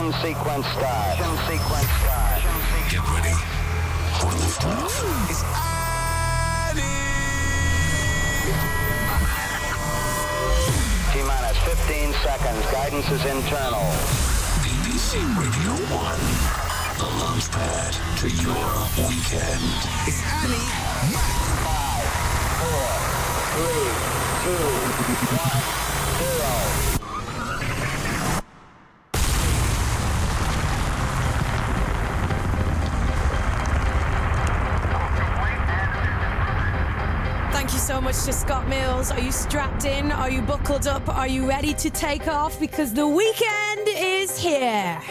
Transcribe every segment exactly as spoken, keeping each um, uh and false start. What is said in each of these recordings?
Ignition sequence start. Ignition sequence start. Get ready for liftoff. It's T-minus fifteen seconds. Guidance is internal. B B C Radio one. The launch pad to your weekend. It's Annie Mac. Five, four, three, two, one, zero. Thank you so much to Scott Mills. Are you strapped in? Are you buckled up? Are you ready to take off? Because the weekend is here.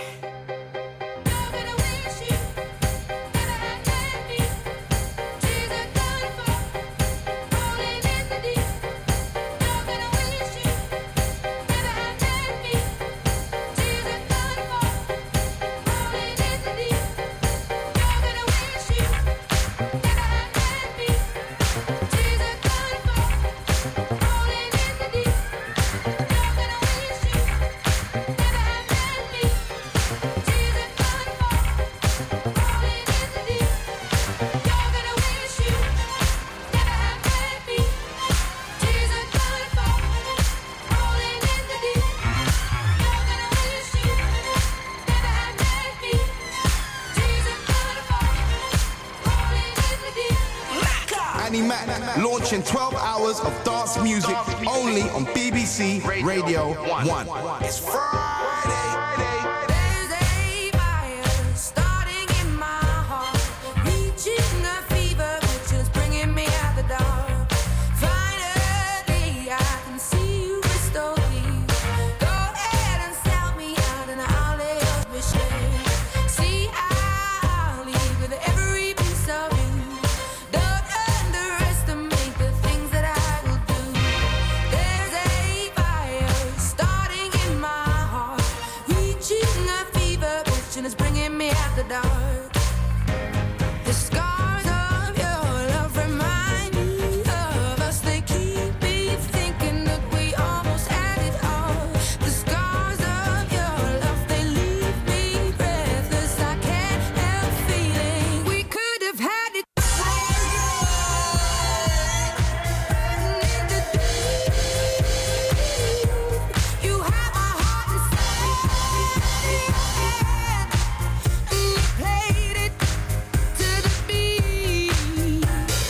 Annie Mac launching twelve hours of dance music only on B B C Radio one. It's Friday. There's a fire starting in my heart, reaching a fever which is bringing me out the dark. Finally, I can see you crystal clear. Go ahead and sell me out and I'll lay up my share. See, I'll leave with every piece of you. Don't underestimate the things that I will do. There's a fire starting in my heart, reaching a fever pitch and it's bringing me out the dark. The scars of your love remind me of us. They keep me thinking that we almost had it all. The scars of your love, they leave me breathless. I can't help feeling we could have had it. You have my heart inside, and you played it to the beat.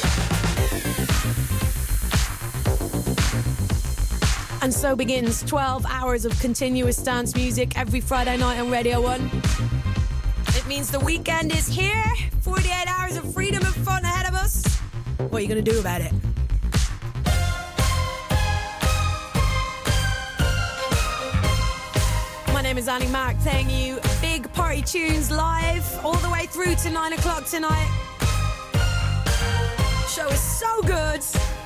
And so begins twelve hours of continuous dance music every Friday night on Radio one. It means the weekend is here. forty-eight hours of freedom and fun ahead of us. What are you going to do about it? My name is Annie Mac, playing you big party tunes live all the way through to nine o'clock tonight. Show is so good.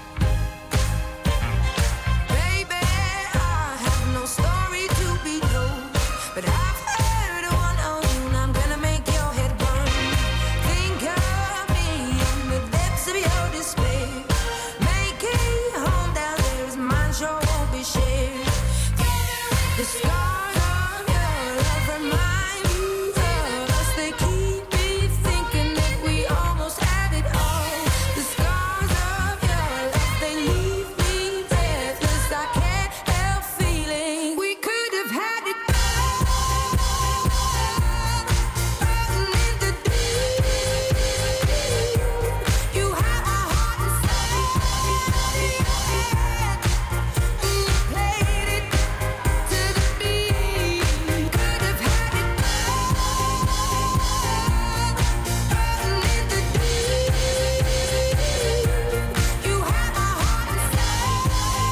Baby, I have no story to be told, but I've heard one of you and I'm gonna make your head burn. Think of me in the depths of your despair. Make it home down there as mine sure won't be shared. The scars of your love remind me of us. They keep me thinking that we almost had it all. The scars of your love, they leave me breathless. I can't help feeling we could have had it all. Running in the deep. You have my heart inside, and you played it to the beat. Could have had it all. Running in the deep. You have my heart inside,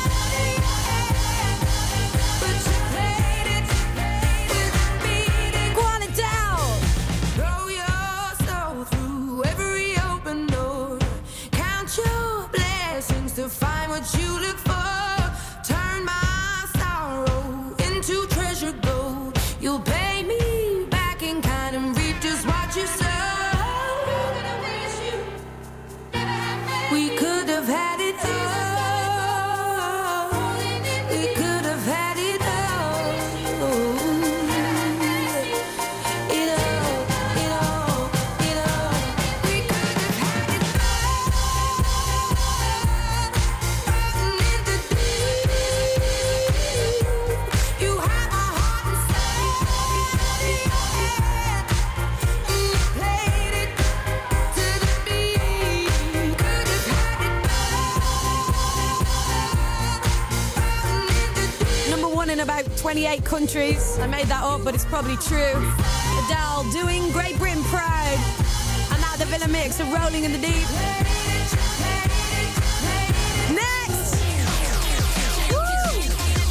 but you played it to the beat. Go on and down. Throw your soul through every open door. Count your blessings to find what you look for. Turn my sorrow into treasure gold. You'll pay me back in kind and reap just what you sow. We could have had it all. We could have had it all. about twenty-eight countries. I made that up, but it's probably true. Adele doing Great Britain proud. And now the Villa mix of Rolling in the Deep. Next! Woo!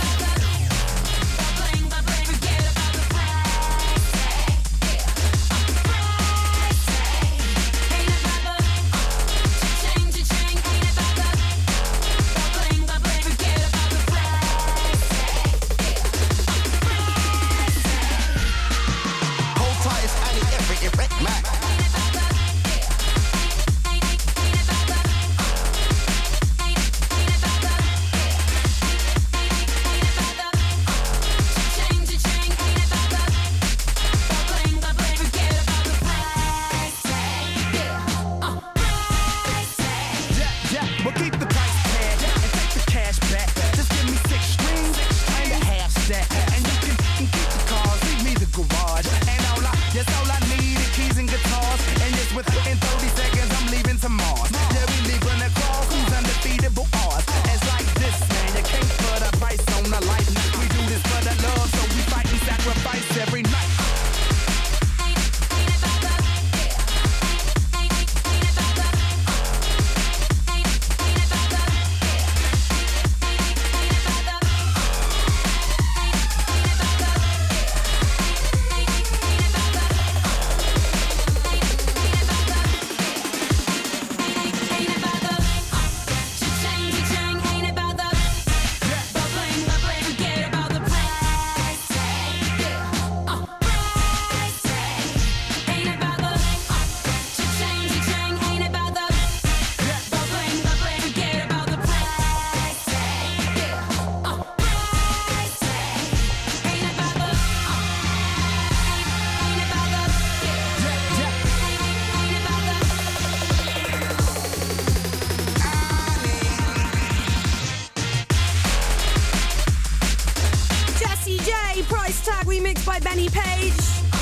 By Benny Page.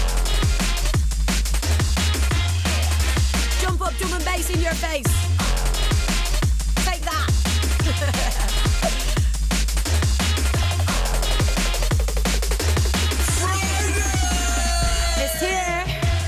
Jump up, drum and bass in your face. Take that. It's here.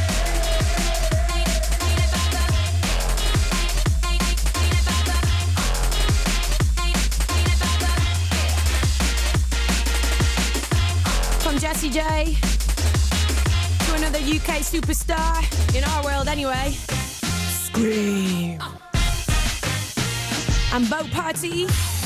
From Jessie J to another U K superstar, in our world anyway, Scream. And Boat Party.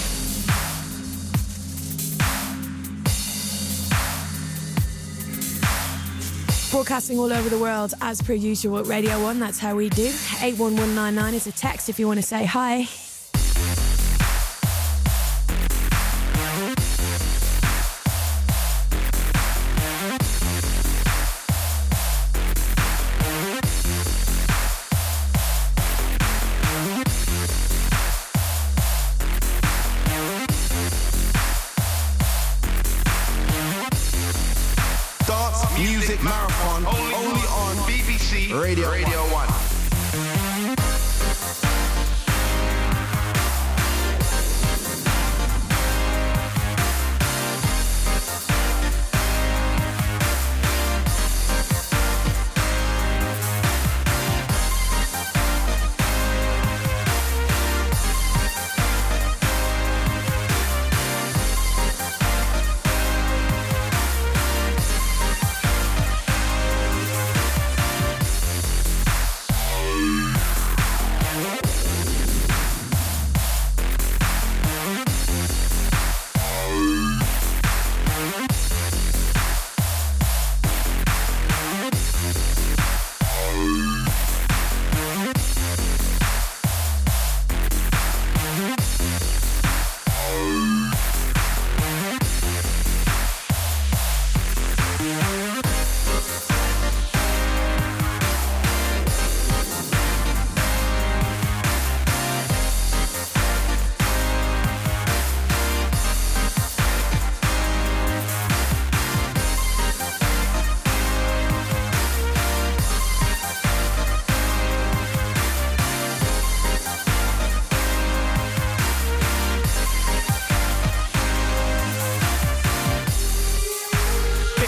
Broadcasting all over the world as per usual at Radio one, that's how we do. eight one one nine nine is a text if you want to say hi. Marathon only, only on B B C Radio, Radio one.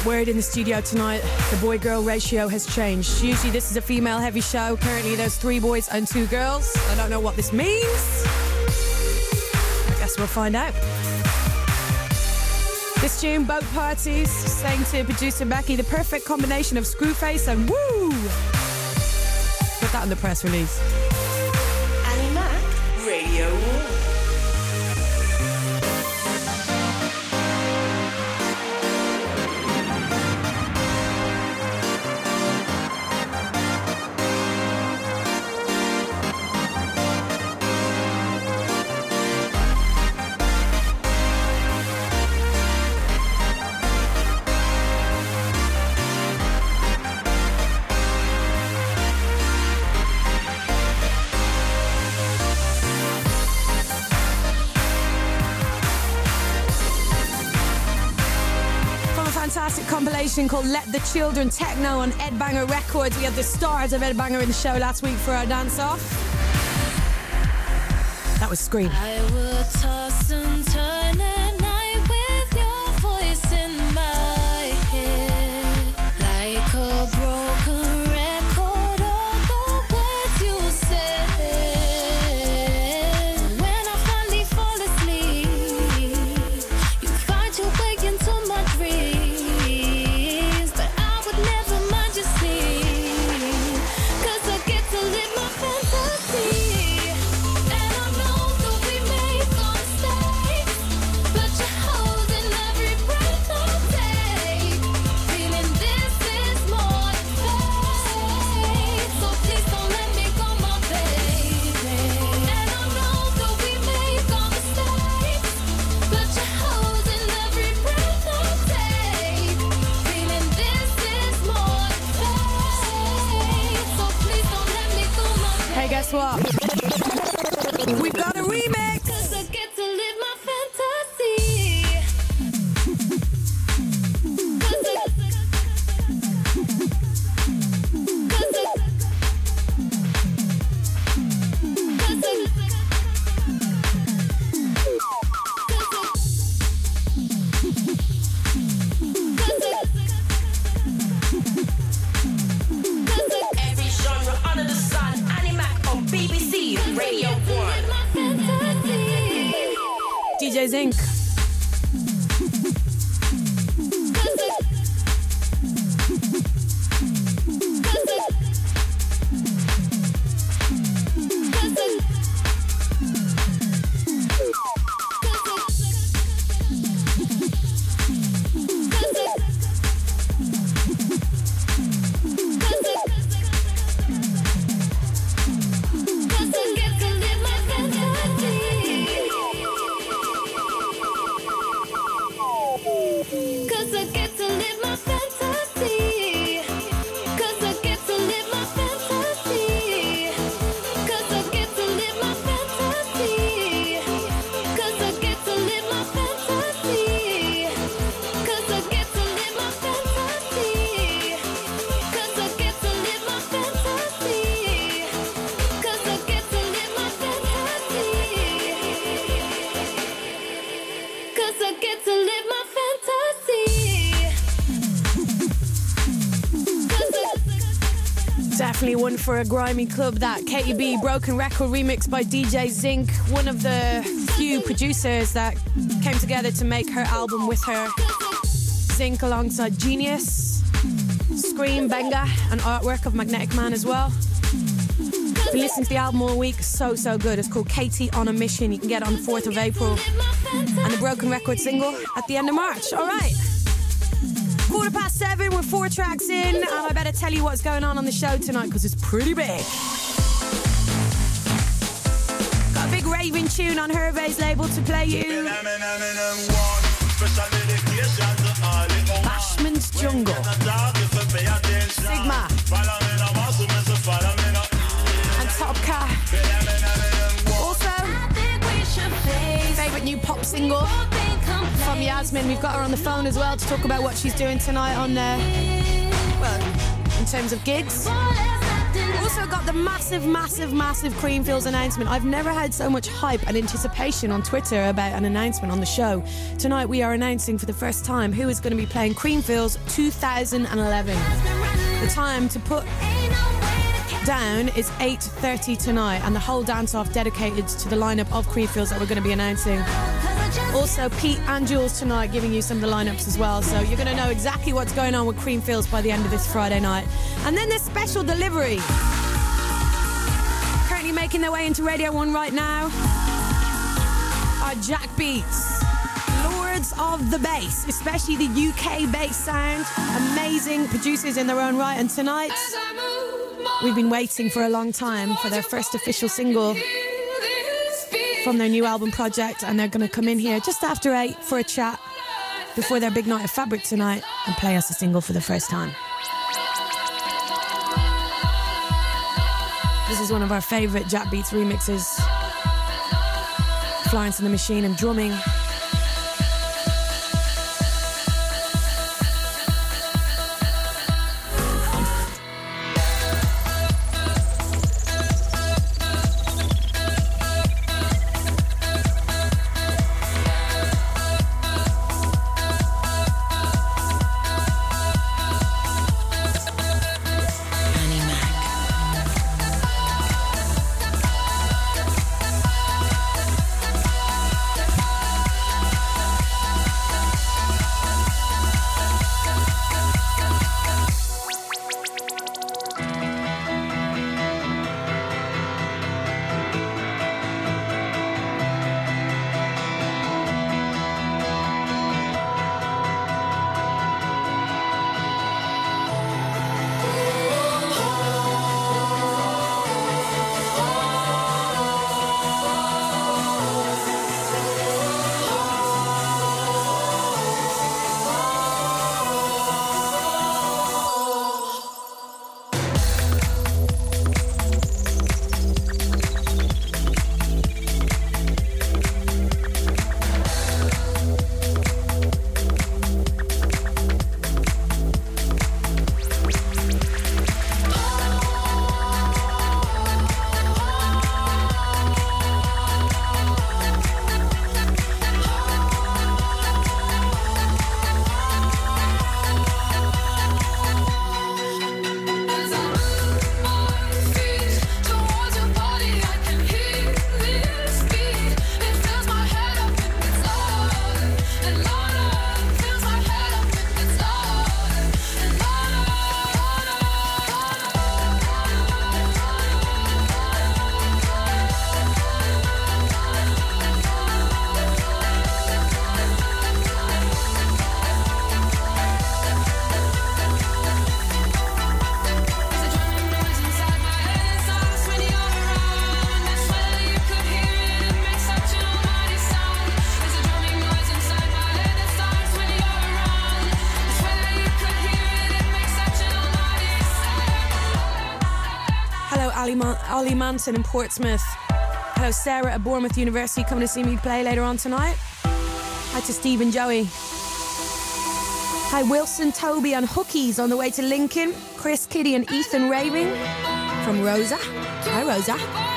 Word in the studio tonight, the boy-girl ratio has changed. Usually this is a female-heavy show. Currently there's three boys and two girls. I don't know what this means. I guess we'll find out. This tune, Boat Parties, saying to producer Becky, the perfect combination of Screwface and woo! Put that in the press release. Annie Mac, Radio one. Compilation called Let the Children Techno on Ed Banger Records. We had the stars of Ed Banger in the show last week for our dance off. That was Scream. I will toss and turn at night with your voice in my head, like a broken record of the words you said. When I finally fall asleep, you find your way into my dreams. Guess what? We've got a remix! Cause I get to live my fantasy. Cause I, cause I, cause I, Every genre under the sun. Annie Mac on B B C Radio one. D J Zinc. Definitely one for a grimy club, that Katie B Broken Record remix by D J Zinc, one of the few producers that came together to make her album with her. Zinc alongside Genius, Scream, Benga, and artwork of Magnetic Man as well. Been listening to the album all week, so, so good. It's called Katie on a Mission. You can get it on the fourth of April. And the Broken Record single at the end of March. All right. Quarter past seven, we're four tracks in, and I better tell you what's going on on the show tonight because it's pretty big. Got a big raving tune on Hervé's label to play you. Bashman's Jungle. Sigma. And Top Cat. Also, favourite new pop single from Yasmin. We've got her on the phone as well to talk about what she's doing tonight on, uh, well, in terms of gigs. Also got the massive, massive, massive Creamfields announcement. I've never had so much hype and anticipation on Twitter about an announcement on the show. Tonight we are announcing for the first time who is going to be playing Creamfields two thousand eleven. The time to put down is eight thirty tonight, and the whole dance-off dedicated to the lineup of Creamfields that we're going to be announcing. Also, Pete and Jules tonight giving you some of the lineups as well, so you're going to know exactly what's going on with Creamfields by the end of this Friday night. And then there's special delivery. Currently making their way into Radio one right now are Jack Beats, Lords of the Bass, especially the U K bass sound. Amazing producers in their own right, and tonight we've been waiting for a long time for their first official single from their new album project, and they're going to come in here just after eight for a chat before their big night of Fabric tonight and play us a single for the first time. This is one of our favourite Jack Beats remixes. Florence and the Machine and drumming. Ollie Manson in Portsmouth. Hello, Sarah at Bournemouth University coming to see me play later on tonight. Hi to Steve and Joey. Hi, Wilson, Toby and Hookies on the way to Lincoln. Chris, Kitty and Ethan raving from Rosa. Hi, Rosa.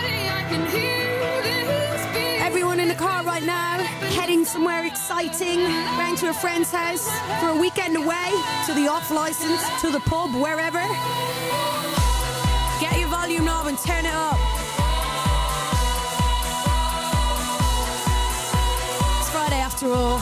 Everyone in the car right now, heading somewhere exciting, round to a friend's house for a weekend away, to the off license, to the pub, wherever. Get your volume knob and turn it up. It's Friday after all.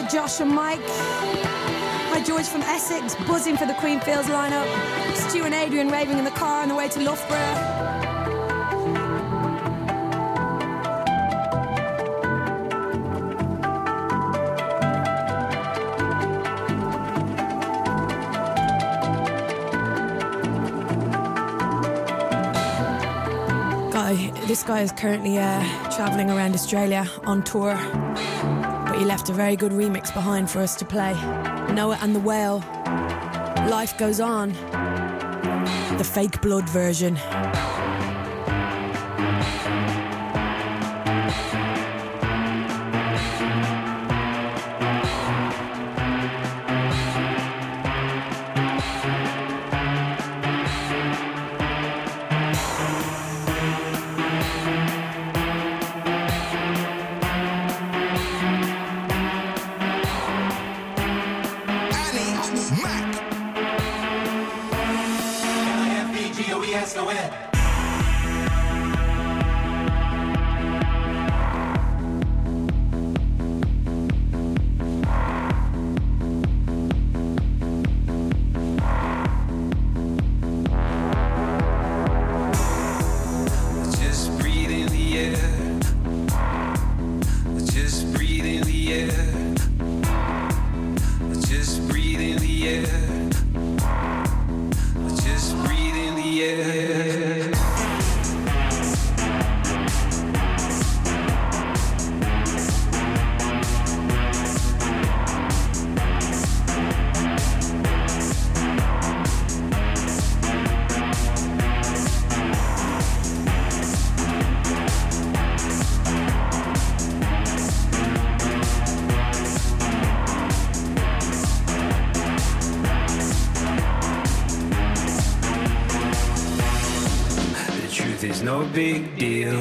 Josh and Mike. Hi, George from Essex, buzzing for the Queen Fields lineup. Stu and Adrian raving in the car on the way to Loughborough. This guy is currently uh, travelling around Australia on tour, but he left a very good remix behind for us to play. Noah and the Whale, Life Goes On, the Fake Blood version. No big deal.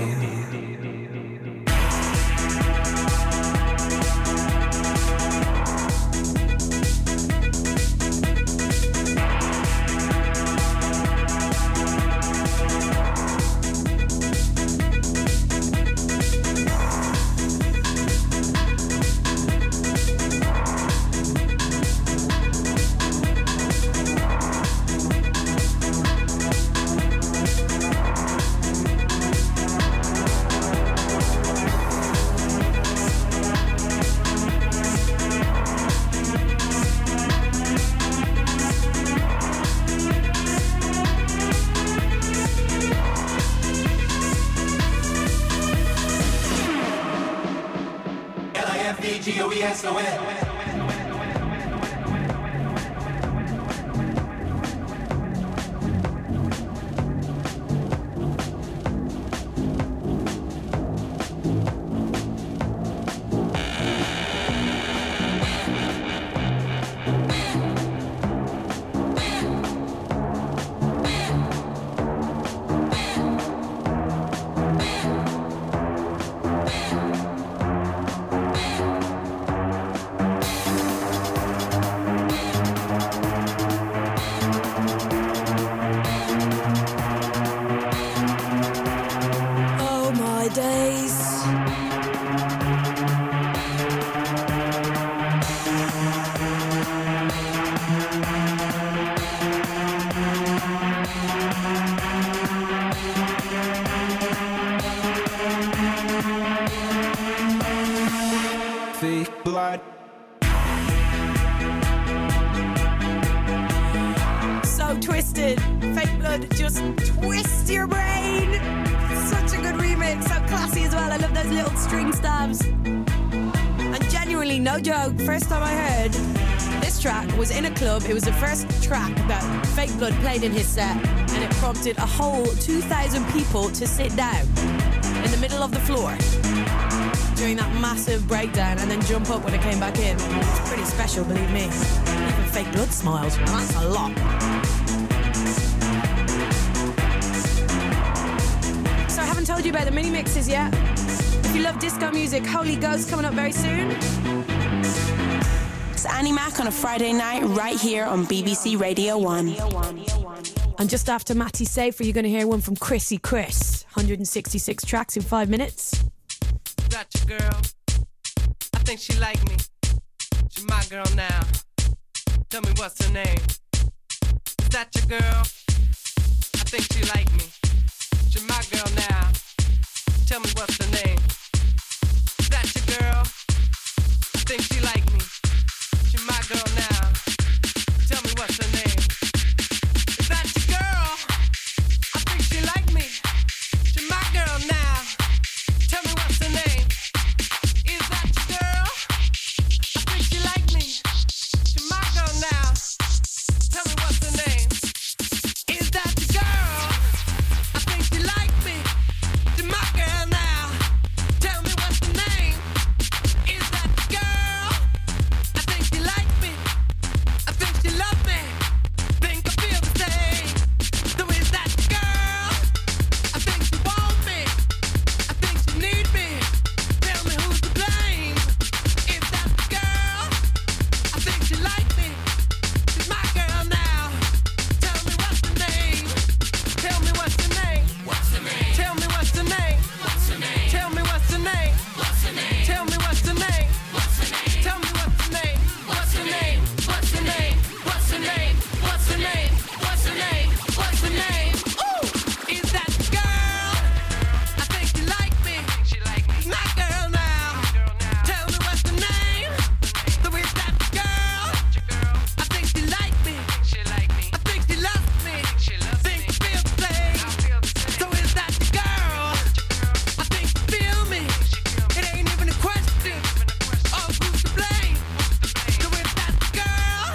It was the first track that Fake Blood played in his set, and it prompted a whole two thousand people to sit down in the middle of the floor during that massive breakdown and then jump up when it came back in. It's pretty special, believe me. Even Fake Blood smiled. That's a lot. So I haven't told you about the mini mixes yet. If you love disco music, Holy Ghost coming up very soon. Annie Mac on a Friday night right here on B B C Radio one. And just after Matty Safer, you're going to hear one from Chrissy Chris. one hundred sixty-six tracks in five minutes. Got your girl. I think she like me. girl now. Tell me what's her name. Is that your girl? I think she like me. She my girl now. Tell me what's her name. Is that your girl? I think she like me. She my girl now. Tell me what's her name. Is that your girl? I think she like me. She my girl now. Tell me what's her name. Is that your girl? I think she like me. She my girl now. Tell me what's her name. Is that your girl? I think she like me. She my girl now. Tell me what's her name. Is that your girl? I think she like me. I think she love me. Think I feel the same. So is that your girl? I think she want me. I think she need me. Tell me who's to blame. Is that your girl? I think she like me. She's my girl now. Tell me what's the name. Tell me what's the name. What's the name? Tell me what's the name. What's the name? Tell me what's the name. What's the name? Tell me what's the name. What's the name? Tell me what's the name. What's the name? What's the name? What's the name? What's the name? What's the name? What's the name? Ooh, is that the girl? I think she like me. She like me. My girl now. Tell me what's the name. So is that the girl? I think she like me. She like me. I think she loves me. She loves me. Think feel the same. So is that the girl? I think she feel me. It ain't even a question. Oh, who's to blame? So is that the girl?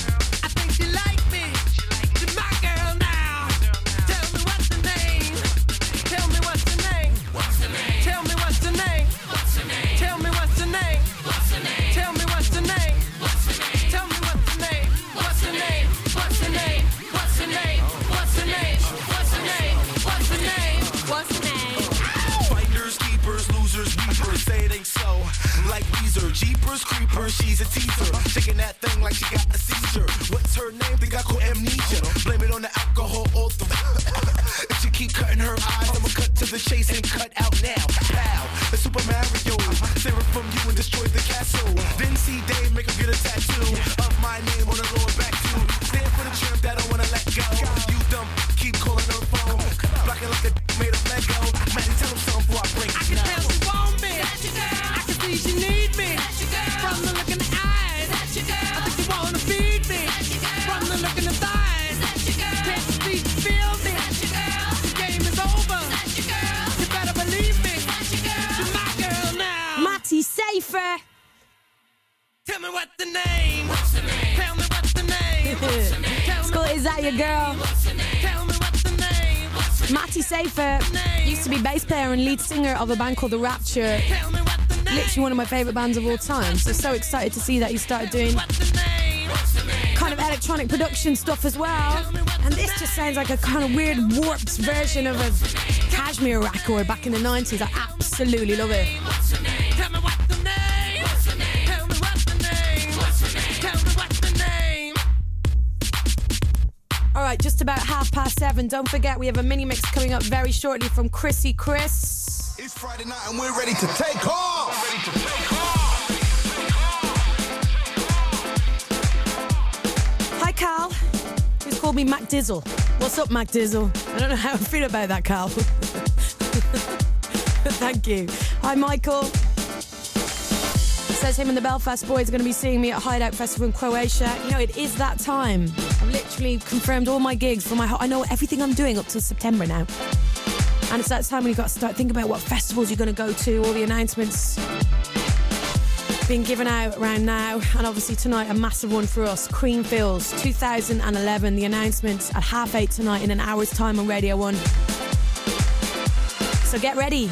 I think she like me. She's my girl now. Tell me what's the name. Tell me what's the name. What's the name? Tell me what's the name. What's the name? Tell me what's the name. What's the name? Tell me what's the name. What's the name? Tell me what's the name. What's the name? What's the name? What's the name? What's the name? What's the name? What's the name? What's the name? Finders, keepers, losers, weepers, say it ain't so. Like Weezer, Jeepers, Creepers, she's a teaser. Shaking that thing like she got a seizure. What's her name? Think I call amnesia. Blame it on the alcohol or the. If she keep cutting her eyes, I'ma cut to the chase and cut out now. Pow, the Super Mario. Tear it from you and destroy the castle. Then see Dave make her get a tattoo of my name on her lower back too. Stand for the tramp that I wanna let go. You dumb, keep calling her phone. Blocking like a made of Lego. Maddie, tell him something before I break I it can down. tell she want me. I can see she need me. From the look in the eyes. I think she wanna feed me. From the look in the thighs. Can't you see she feel me? The game is over. You better believe me. She's my girl now. Matty Safer. Tell me what's the name. What's the name? Tell me what's the name. What's the name? Tell me School, is that your girl? what's the name. Tell me what's the name. What's the Matty Safer used to be bass player and lead singer of a band called The Rapture. Tell me what's the name. Literally one of my favourite bands of all time. So, so excited to see that he started doing What's the name? What's the name? kind of electronic production stuff as well. And this just sounds like a kind of weird warped version of a Kashmir record back in the nineties. I absolutely love it. What's the name? Tell me what's the name. What's the name? Tell me what's the name. What's the name? Tell me what's the name. All right, just about half past seven. Don't forget, we have a mini mix coming up very shortly from Chrissy Chris. It's Friday night and we're ready to take off. Ready to take off. Hi, Cal. Who's called me Mac Dizzle. What's up, Mac Dizzle? I don't know how I feel about that, Cal. Thank you. Hi, Michael. Says him and the Belfast Boys are going to be seeing me at Hideout Festival in Croatia. You know, it is that time. I've literally confirmed all my gigs for my... I know everything I'm doing up till September now. And it's that time when you've got to start thinking about what festivals you're going to go to, all the announcements being given out around now. And obviously tonight, a massive one for us. Creamfields two thousand eleven. The announcements at half eight tonight in an hour's time on Radio one. So get ready.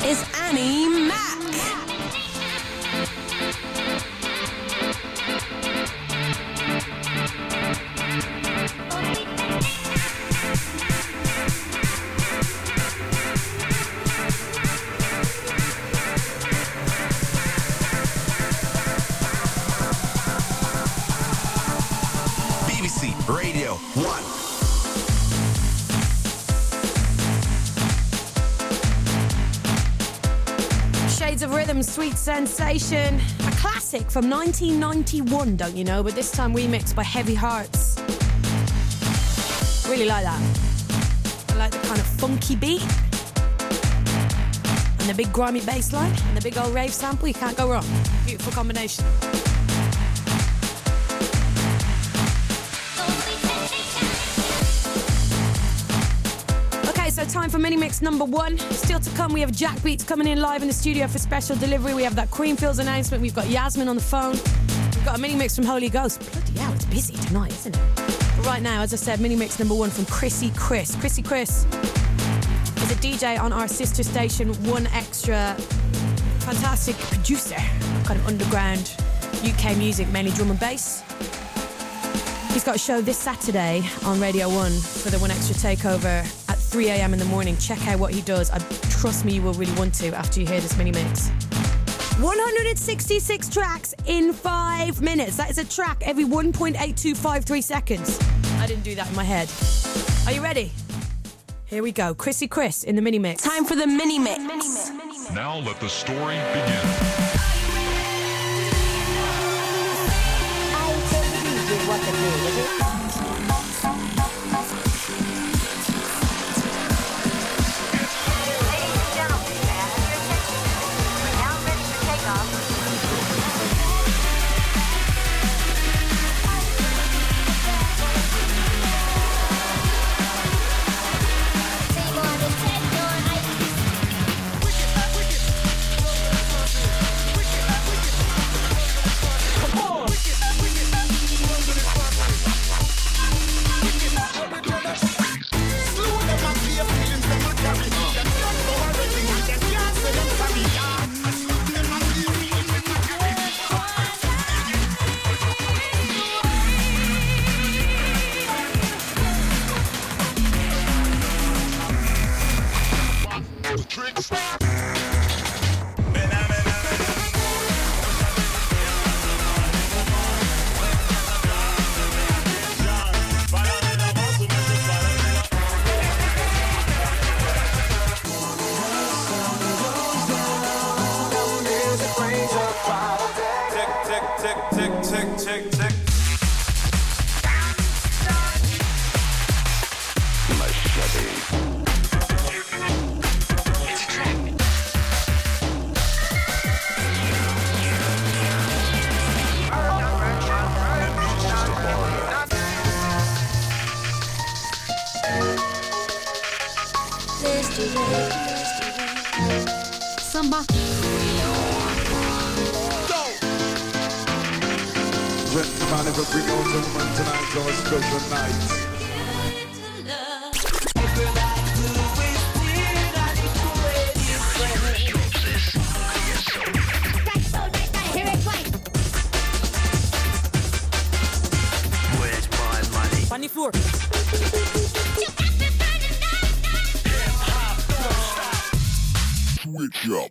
is Annie Mac. B B C Radio one. Shades of Rhythm, Sweet Sensation. A classic from nineteen ninety-one, don't you know? But this time remixed by Heavy Hearts. Really like that. I like the kind of funky beat. And the big grimy bass line. And the big old rave sample. You can't go wrong. Beautiful combination. So time for mini mix number one. Still to come, we have Jack Beats coming in live in the studio for special delivery. We have that Creamfields announcement. We've got Yasmin on the phone. We've got a mini mix from Holy Ghost. Bloody hell, it's busy tonight, isn't it? But right now, as I said, mini mix number one from Chrissy Chris. Chrissy Chris is a D J on our sister station, One Extra. Fantastic producer of kind of underground U K music, mainly drum and bass. He's got a show this Saturday on Radio one for the One Extra Takeover at three a.m. in the morning. Check out what he does. I trust me, you will really want to after you hear this mini mix. one hundred sixty-six tracks in five minutes. That is a track every one point eight two five three seconds. I didn't do that in my head. Are you ready? Here we go. Chrissy Chris in the mini mix. Time for the mini mix. Now let the story begin. What the name is it? Ladies and gentlemen, may I have your attention? We're now ready for takeoff. Samba. Man, if we bring out the woman tonight, our special night. Where's my money? On the floor. Switch up.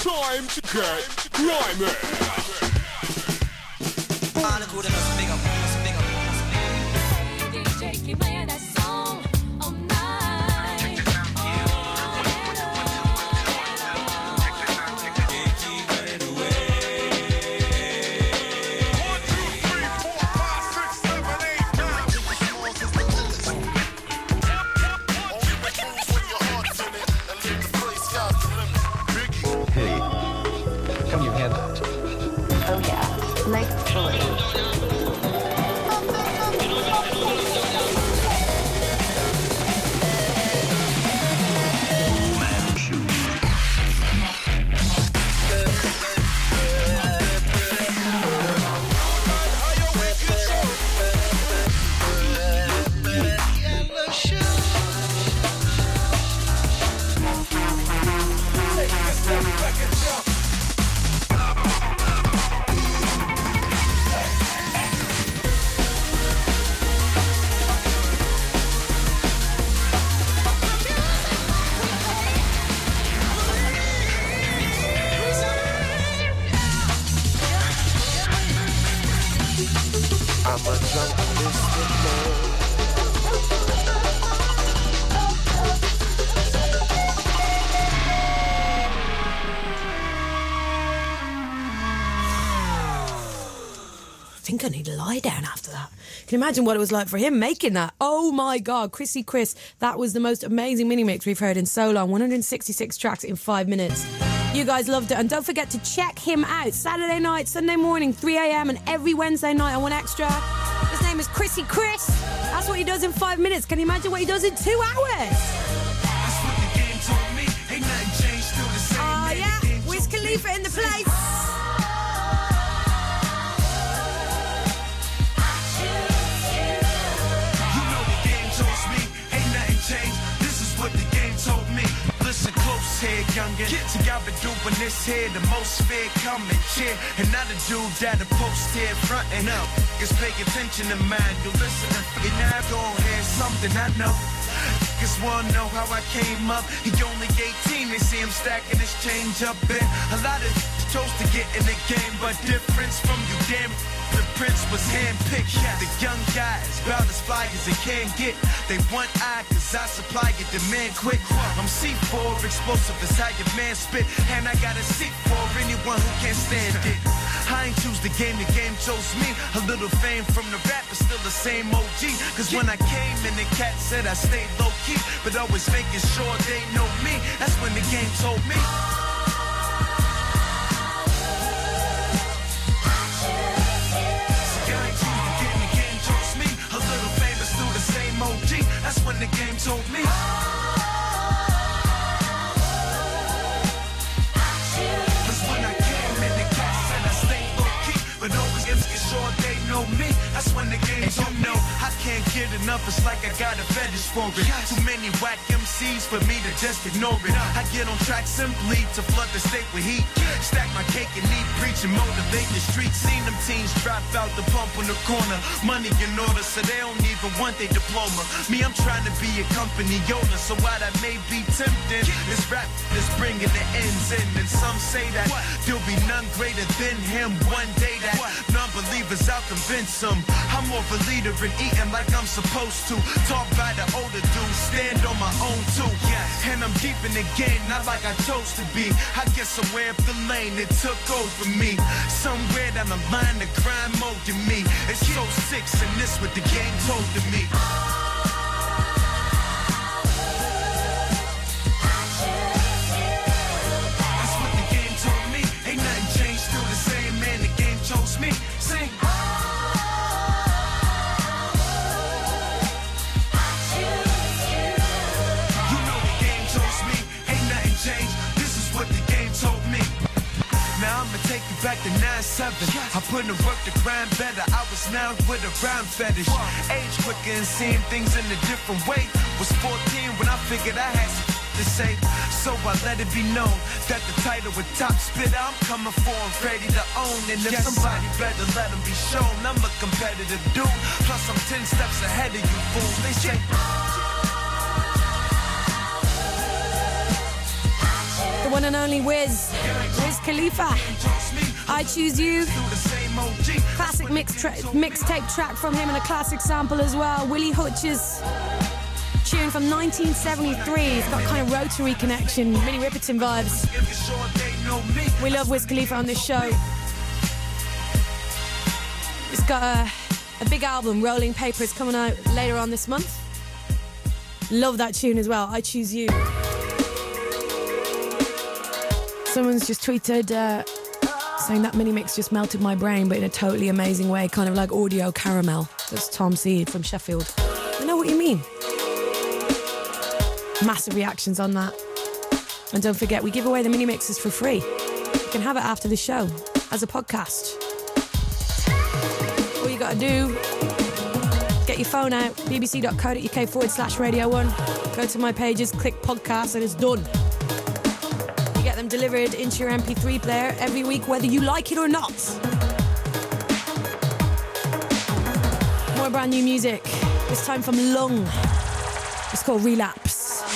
Time to get grimy. D J, keep playing that song all night. Hey, can you hear that? Oh yeah, like fully. I'm a drunk mystic man. I think I need to lie down after that. Can you imagine what it was like for him making that? Oh my God, Chrissy Chris, that was the most amazing mini mix we've heard in so long. one hundred sixty-six tracks in five minutes. You guys loved it. And don't forget to check him out Saturday night, Sunday morning, three a.m. and every Wednesday night on One Extra. His name is Chrissy Chris. That's what he does in five minutes. Can you imagine what he does in two hours? Oh yeah, Wiz Khalifa in the place. Listen close here, youngin'. See, I've been doing this here, the most fair coming cheer. And not a dude that'll post here frontin' up. Just pay attention to mine, you listen to f***ing now, go hear something I know. Cause wanna know how I came up. He only eighteen, they see him stacking his change up. And a lot of chose to get in the game, but difference from you damn. The prince was handpicked. The young guys, about as fly as they can get. They want eye, cause I supply it, demand quick. I'm C four, explosive is how your man spit. And I got a seat for anyone who can't stand it. I ain't choose the game, the game chose me. A little fame from the rap, but still the same O G. Cause when I came in, the cat said I stayed low key, but always making sure they know me. That's when the game told me. That's when the game told me. That's when I came in the cat said I stayed low key, but always making sure they know me. That's when the game told me. I can't get enough, it's like I got a fetish for it. Too many whack M Cs for me to just ignore it. I get on track simply to flood the state with heat. Stack my cake and eat, preach and motivate the streets. Seen them teens drop out the pump on the corner. Money in order, so they don't even want their diploma. Me, I'm trying to be a company owner, so while that may be tempting, this rap is bringing the ends in. And some say that there'll be none greater than him. One day that non-believers, I'll convince them. I'm more of a leader in eating like I'm supposed to. Talk by the older dudes, stand on my own too. And I'm deep in the game, not like I chose to be. I guess somewhere up the lane it took over me. Somewhere down the line the grind molded me. It's so sick, and this what the game told to me. That's what the game told me. Ain't nothing changed, still the same, man. The game chose me. Sing. Take you back to nine seven. I put in the work to grind better. I was now with a rhyme fetish. Age quicker and seeing things in a different way. Was fourteen when I figured I had some to say. So I let it be known that the title with top spitter I'm coming for and ready to own. And if somebody better let them be shown, I'm a competitive dude. Plus I'm ten steps ahead of you fools. They say The one One and only Wiz. Wiz Khalifa. I Choose You. Classic mix tra- mixtape track from him and a classic sample as well. Willie Hutch's tune from nineteen seventy-three. It's got kind of rotary connection, Minnie Riperton vibes. We love Wiz Khalifa on this show. It's got a, a big album, Rolling Papers, coming out later on this month. Love that tune as well. I Choose You. Someone's just tweeted uh, saying that mini mix just melted my brain, but in a totally amazing way, kind of like audio caramel. That's Tom Seed from Sheffield. I know what you mean. Massive reactions on that. And don't forget, we give away the mini mixes for free. You can have it after the show as a podcast. All you gotta do, get your phone out, bbc.co.uk forward slash radio one. Go to my pages, click podcast, and it's done. You get them delivered into your M P three player every week, whether you like it or not. More brand new music. This time from Lung. It's called Relapse.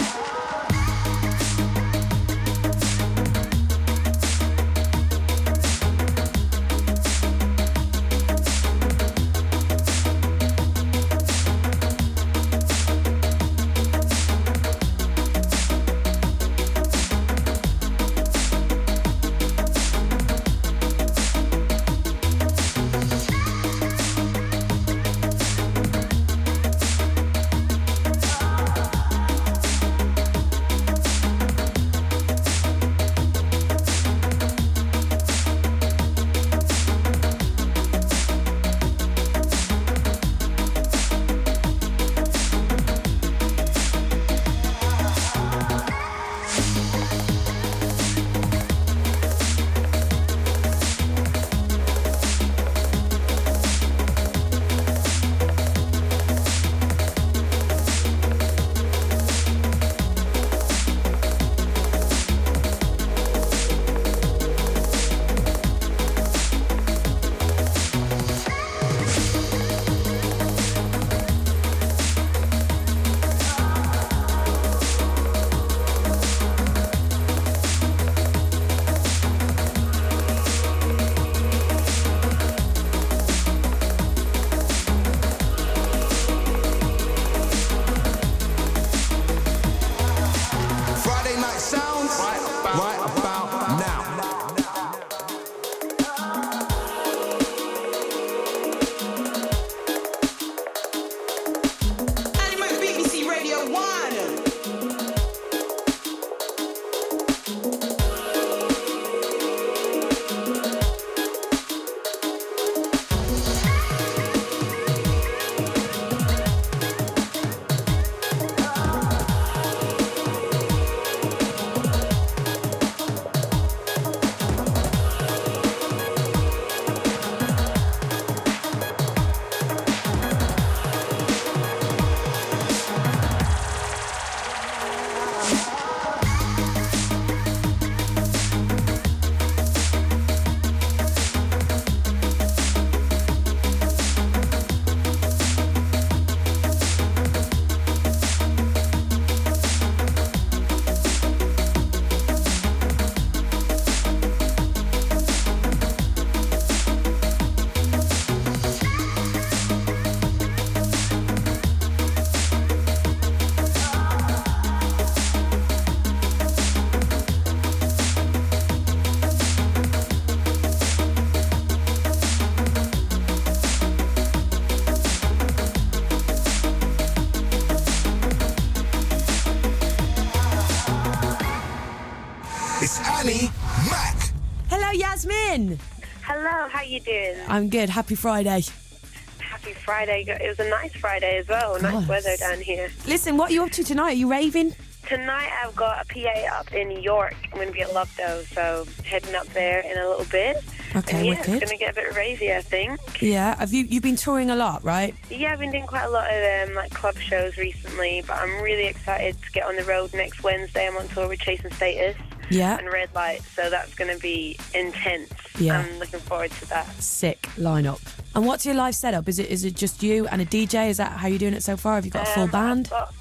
Yasmin. Hello, how you doing? I'm good. Happy Friday. Happy Friday. It was a nice Friday as well. Nice God. weather down here. Listen, what are you up to tonight? Are you raving? Tonight I've got a P A up in New York. I'm going to be at Lobdo, so heading up there in a little bit. Okay, and yeah, wicked. it's going to get a bit crazy, I think. Yeah, have you you've been touring a lot, right? Yeah, I've been doing quite a lot of um, like club shows recently, but I'm really excited to get on the road next Wednesday. I'm on tour with Chasing Status. Yeah. And Red Light, so that's going to be intense. Yeah. I'm looking forward to that. Sick lineup. And what's your live setup? Is it is it just you and a D J? Is that how you're doing it so far? Have you got a full Um, band? I've got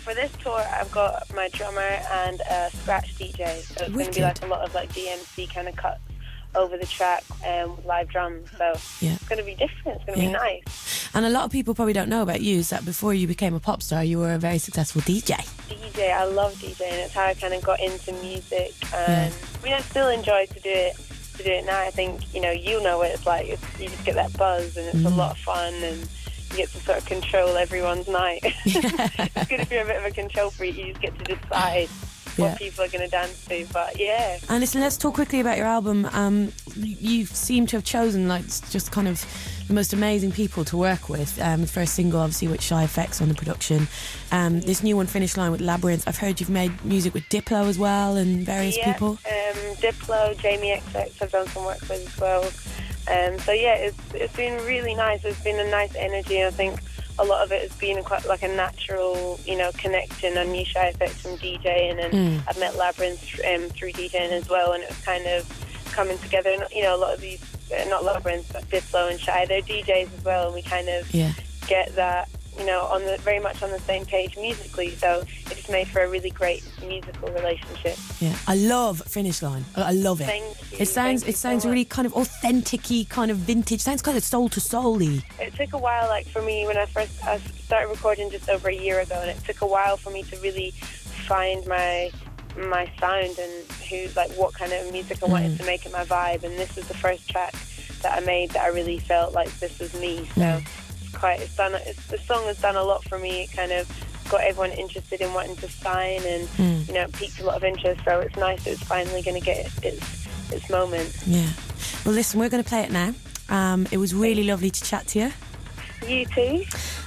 for this tour, I've got my drummer and a scratch D J. So it's going to Wicked. be like a lot of like D M C kind of cuts over the track um, with live drums. So Yeah. it's going to be different. It's going to Yeah. be nice. And a lot of people probably don't know about you is that before you became a pop star, you were a very successful D J. D J, I love DJing. It's how I kind of got into music, and I mean, I still enjoy to do it. To do it now, I think you know you know what it's like. It's, you just get that buzz, and it's Mm. a lot of fun, and you get to sort of control everyone's night. It's good if you're a bit of a control freak. You just get to decide Yeah. what people are going to dance to. But yeah, And listen, let's talk quickly about your album. Um, you seem to have chosen like just kind of the most amazing people to work with. Um, the first single, obviously, with Shy Effects on the production. Um, this new one, Finish Line, with Labyrinth. I've heard you've made music with Diplo as well and various yeah. people. Um, Diplo, Jamie X X, I've done some work with as well. Um, so yeah, it's it's been really nice. It's been a nice energy. I think a lot of it has been quite like a natural, you know, connection. I knew Shy Effects from DJing, and Mm. I've met Labyrinth um, through DJing as well, and it was kind of coming together. And you know, a lot of these, uh, not Labyrinth, but Diplo and Shy, they're D Js as well, and we kind of Yeah. get that, you know, on the very much on the same page musically. So it just made for a really great musical relationship. Yeah, I love Finish Line. I I love it. Thank you. It sounds Thank it you so sounds much. really kind of authentic-y, kind of vintage. Sounds kind of soul to soul-y. It took a while, like for me, when I first I started recording just over a year ago, and it took a while for me to really find my my sound and who, like, what kind of music I wanted Mm. to make in my vibe. And this was the first track that I made that I really felt like this was me. So Mm. it's quite, it's done. It's, the song has done a lot for me. It kind of got everyone interested in wanting to sign, and Mm. you know, it piqued a lot of interest. So it's nice that it's finally going to get its its moment. Yeah. Well, listen, we're going to play it now. Um, it was really lovely to chat to you. You too.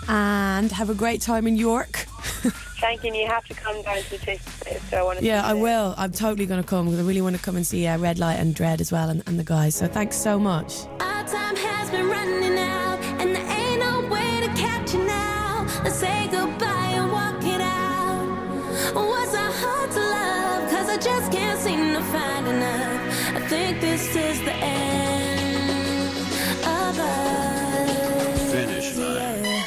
And have a great time in York. Thank you. And you have to come down to Chase State, so I want to. Yeah, see I you. will. I'm totally going to come because I really want to come and see uh, Red Light and Dread as well, and, and the guys. So thanks so much. Our time has been running out, and there ain't no way to catch you now. Let's say goodbye and walk it out. Was I hard to love? Cause I just can't seem to find enough. I think this is the end of us. Finish line. Yeah.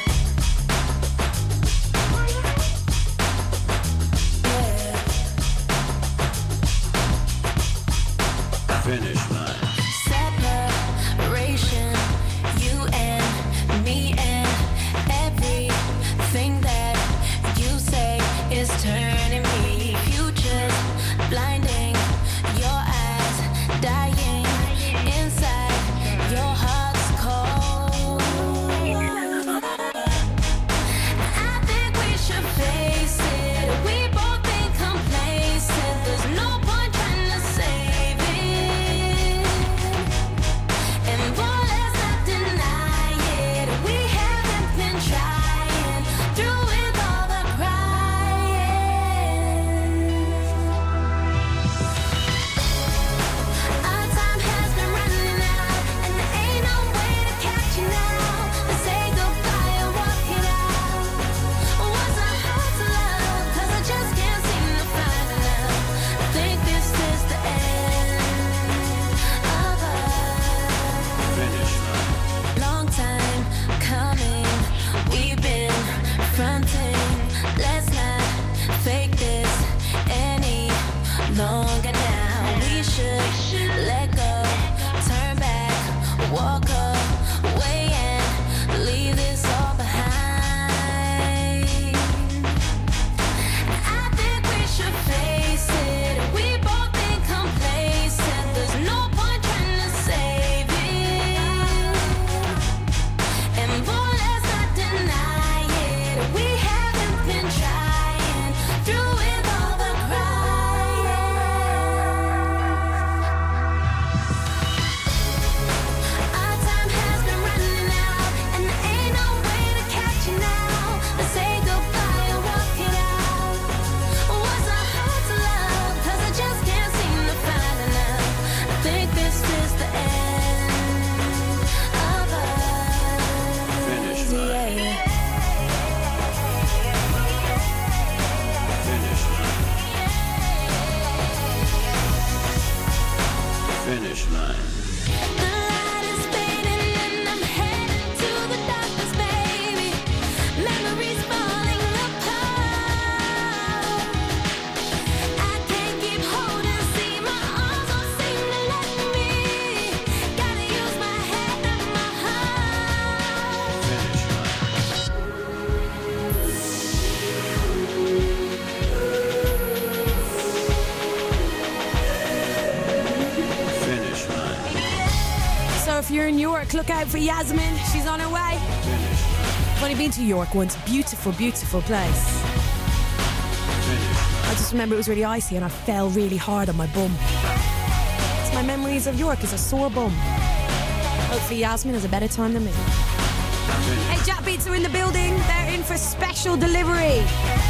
Finish line. Separation, you and me, and everything that you say is turning me. Futures blinding, your eyes dying inside, your heart's cold. I think we should face it. We both been complacent. There's no point trying to save it. And boy, let's not deny it. We haven't been trying through with all the crying. Our time has been running out, and there ain't no way to catch you now. Let's say goodbye and walk it out. Was I hard to love? Cause I just can't seem to find enough. I think this is the end of us. Finish line. Long time coming, we've been fronting. Let's not fake this any longer now. We should let go, turn back, walk away, and leave this all behind. I think we should face it. We both been complacent. There's no point trying to save it. And boy, let's not deny it. We haven't been trying through with all the crying. Our time has been running out, and there ain't no way to catch you now. Let's say goodbye and walk it out. Was I hard to love? Cause I just can't seem to find enough. I think this is the end of us. Finish line. Yeah. Finish line. Finish line. The light is fading and I'm headed to the darkness, baby. Memories falling apart. you're in York, look out for Yasmin. She's on her way. I've only been to York once. Beautiful, beautiful place. I just remember it was really icy and I fell really hard on my bum. It's my memories of York is a sore bum. Hopefully Yasmin has a better time than me. Hey, Jack Beats are in the building. They're in for special delivery.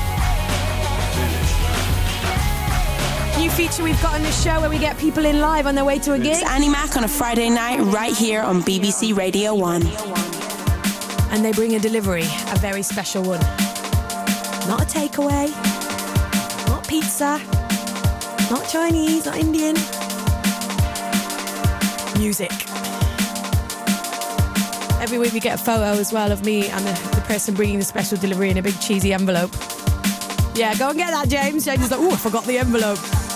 New feature we've got on this show where we get people in live on their way to a gig. It's Annie Mac on a Friday night right here on B B C Radio one. And they bring a delivery, a very special one. Not a takeaway, not pizza, not Chinese, not Indian. Music. Every week we get a photo as well of me and the, the person bringing the special delivery in a big cheesy envelope. Yeah, go and get that, James. James is like, oh, I forgot the envelope.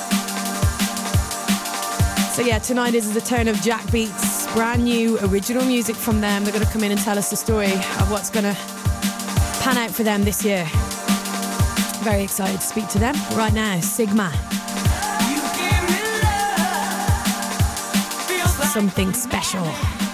So yeah, tonight is the turn of Jack Beats. Brand new original music from them. They're going to come in and tell us the story of what's going to pan out for them this year. Very excited to speak to them right now. Sigma. Something special.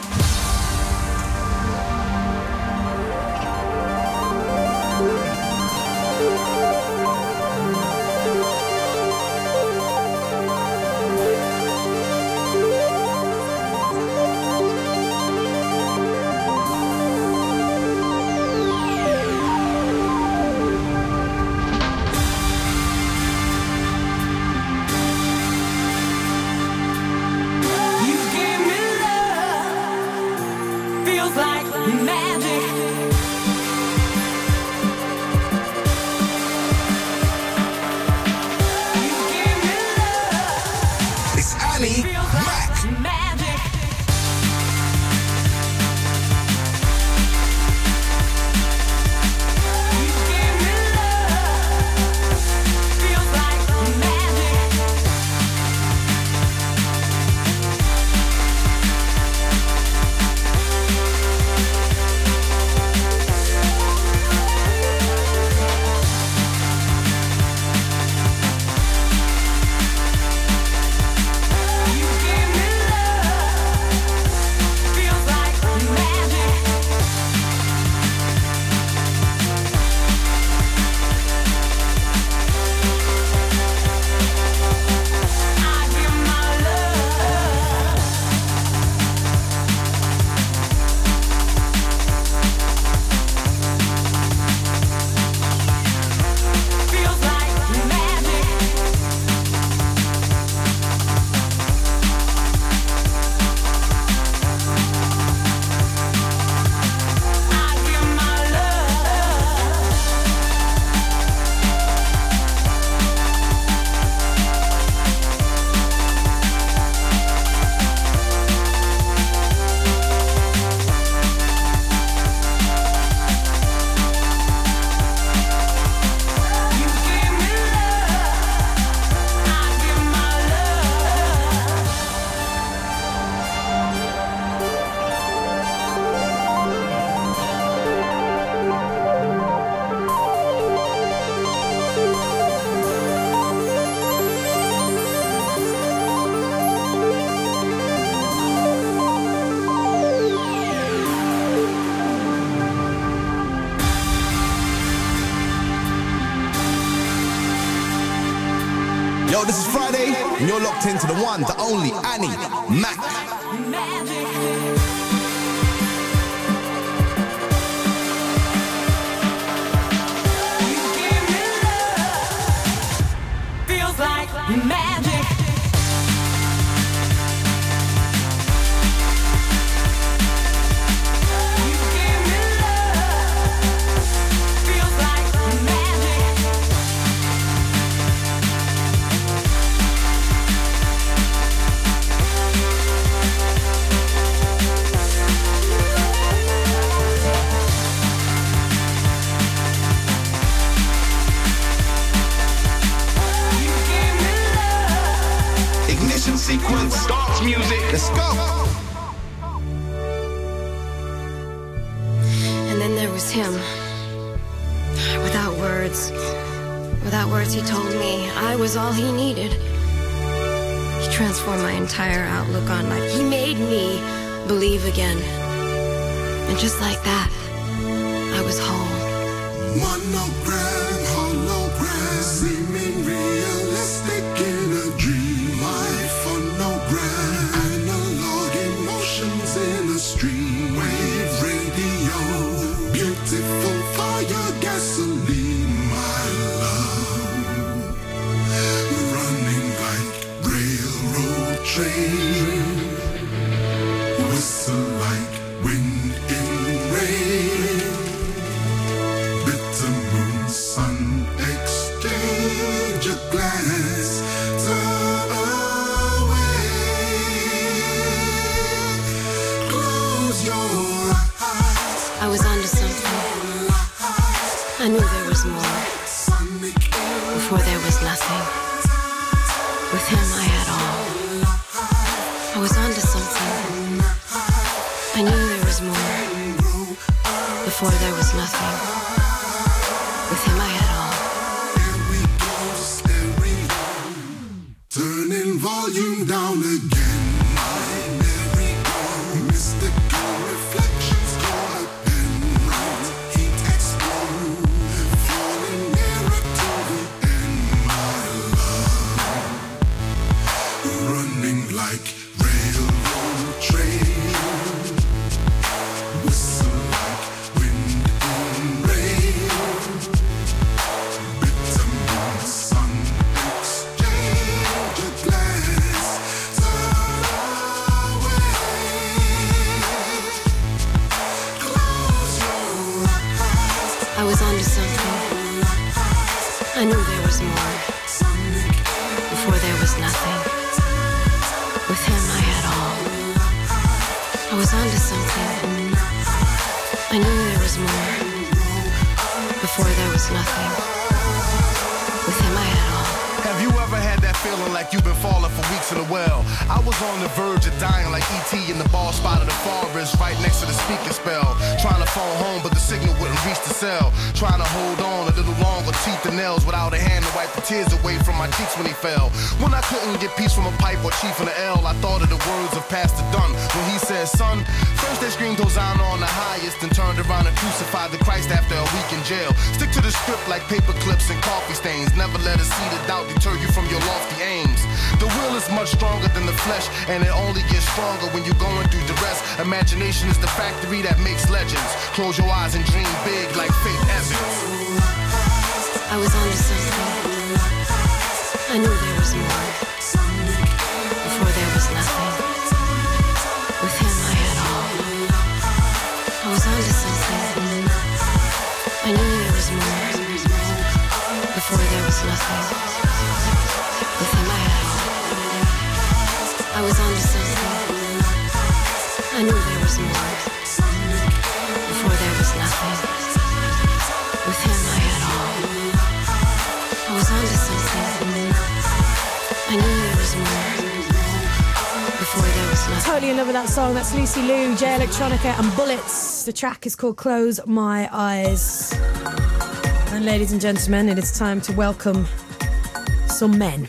Yo, this is Friday, and you're locked into the one, the only Annie Mac. Feels like magic. You give me love. Feels like magic. Ignition sequence starts music. Let's go. And then there was him. Without words. Without words, he told me I was all he needed. He transformed my entire outlook on life. He made me believe again. And just like that, I was whole. Monogram, hologram, seeming realistic in a dream. Life phonogram, analog emotions in a stream. Wave radio, beautiful fire, gasoline, my love. Running like railroad train, whistle like wind in rain. Bitter moon, sun, exchange a glance, turn away. Close your eyes. I was onto something. I knew there was more. Before there was nothing. With him I had all. I was onto something. I knew there was more. Before there was nothing. With him I had all. Turning volume down again. My merry-go, mystical reflections caught up and right. Heat explode, falling nearer to the end. My love, running like railroad train, whistle like wind in rain. Bitter moon, sun, exchange a glance, turn away. Close your eyes. I was onto something. I knew there was more. Before there was nothing. With him I had all. I was onto something. I knew there was more. Before there was nothing. With him I had all. Have you ever had that feeling like you've been falling for weeks in a well? I was on the verge of dying like E T in the bald spot of the forest, right next to the speaker spell. Trying to phone home, but the signal wouldn't reach the cell. Trying to hold on a little longer, teeth and nails without a hand to wipe the tears away from my cheeks when he fell. When I couldn't get peace from a pipe or chief in the L, I thought of the words of Pastor Dunn when he said, son, first they screamed Hosanna on the highest and turned around and crucified the Christ after a week in jail. Stick to the script like paper clips and coffee stains. Never let a seed of doubt deter you from your lofty aims. The will is much stronger than the flesh, and it only gets stronger when you're going through duress. Imagination is the factory that makes legends. Close your eyes and dream big like Faith Evans. I was onto something. I knew there was more. Before there was nothing. With him I had all. I was onto something. I knew there was more. Before there was nothing. With him I had all. I was onto something. I knew there was more. Before there was nothing. With him I had all. I was onto something. I knew there was more. Before there was nothing. Totally in love with that song. That's Lucy Liu, J Electronica and Bullets. The track is called Close My Eyes. And ladies and gentlemen, it is time to welcome some men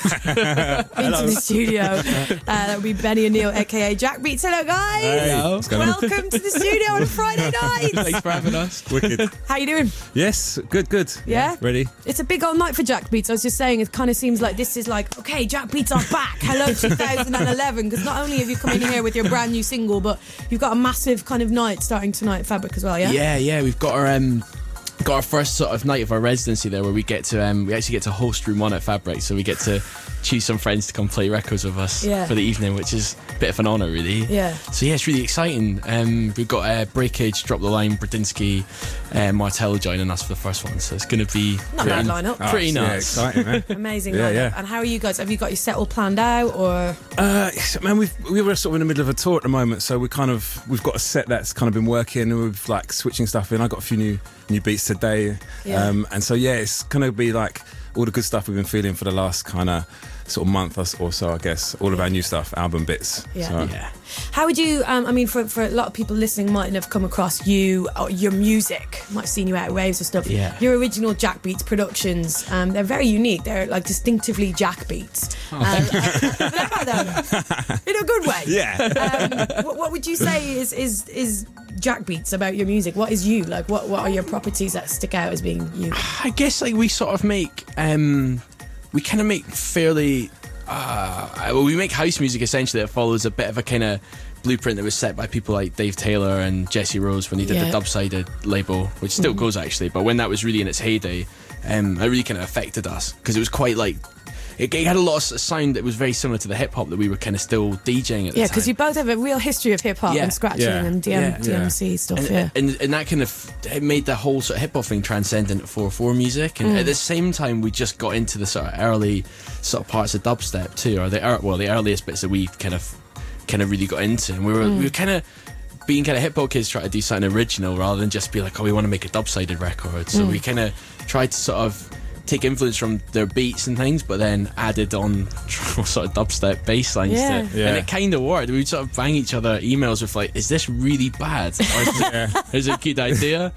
into the studio. Uh, that would be Benny and Neil, aka Jack Beats. Hello, guys. Hello. What's going on? Welcome to the studio on a Friday night. Thanks for having us. Wicked. How you doing? Yes, good, good. Yeah? Ready? It's a big old night for Jack Beats. I was just saying, it kind of seems like this is like, okay, Jack Beats are back. Hello, two thousand eleven. Because not only have you come in here with your brand new single, but you've got a massive kind of night starting tonight at Fabric as well, yeah? Yeah, yeah. We've got our um, got our first sort of night of our residency there, where we get to um, we actually get to host Room One at Fabric, so we get to choose some friends to come play records with us Yeah. for the evening, which is a bit of an honour, really. Yeah. So yeah, it's really exciting. Um, we've got uh, Breakage, Drop the Line, Bradinsky, uh, Martello joining us for the first one, so it's going to be Not pretty, bad lineup. pretty Oh, yeah, nuts. exciting, man. Amazing Yeah, lineup. yeah. And how are you guys? Have you got your set all planned out, or Uh, man, we've we were sort of in the middle of a tour at the moment, so we kind of we've got a set that's kind of been working, and we've like switching stuff in. I got a few new new beats today, Yeah. um, and so yeah, it's gonna be like all the good stuff we've been feeling for the last kind of sort of month or so, I guess. All of our new stuff, album bits. Yeah. So. Yeah. How would you, um, I mean, for, for a lot of people listening mightn't have come across you or your music, might have seen you out at raves or stuff. Yeah. Your original Jack Beats productions, um, they're very unique. They're like distinctively Jack Beats. Oh, um, in a good way. Yeah. Um, what, what would you say is, is, is Jack Beats about your music? What is you? Like, what, what are your properties that stick out as being you? I guess like we sort of make, um, we kind of make fairly, uh, well, we make house music essentially that follows a bit of a kind of blueprint that was set by people like Dave Taylor and Jesse Rose when he did Yeah. the Dub-Sided label, which still Mhm. goes actually, but when that was really in its heyday, um, it really kind of affected us because it was quite like, it, it had a lot of s- sound that was very similar to the hip hop that we were kind of still DJing at the Yeah, time. because you both have a real history of hip hop Yeah. and scratching Yeah. and D M, Yeah. D M C stuff. and, yeah. and, and that kind of it made the whole sort of hip hop thing transcendent to four oh four music, and Mm. at the same time we just got into the sort of early sort of parts of dubstep too, or the ear- well the earliest bits that we kind of kind of really got into, and we were Mm. we were kind of being kind of hip hop kids trying to do something original rather than just be like, oh, we want to make a dub-sided record. So Mm. we kind of tried to sort of take influence from their beats and things, but then added on sort of dubstep bass lines Yeah. to it. Yeah. And it kind of worked. We'd sort of bang each other emails with like, is this really bad? Or is it, is it a good idea?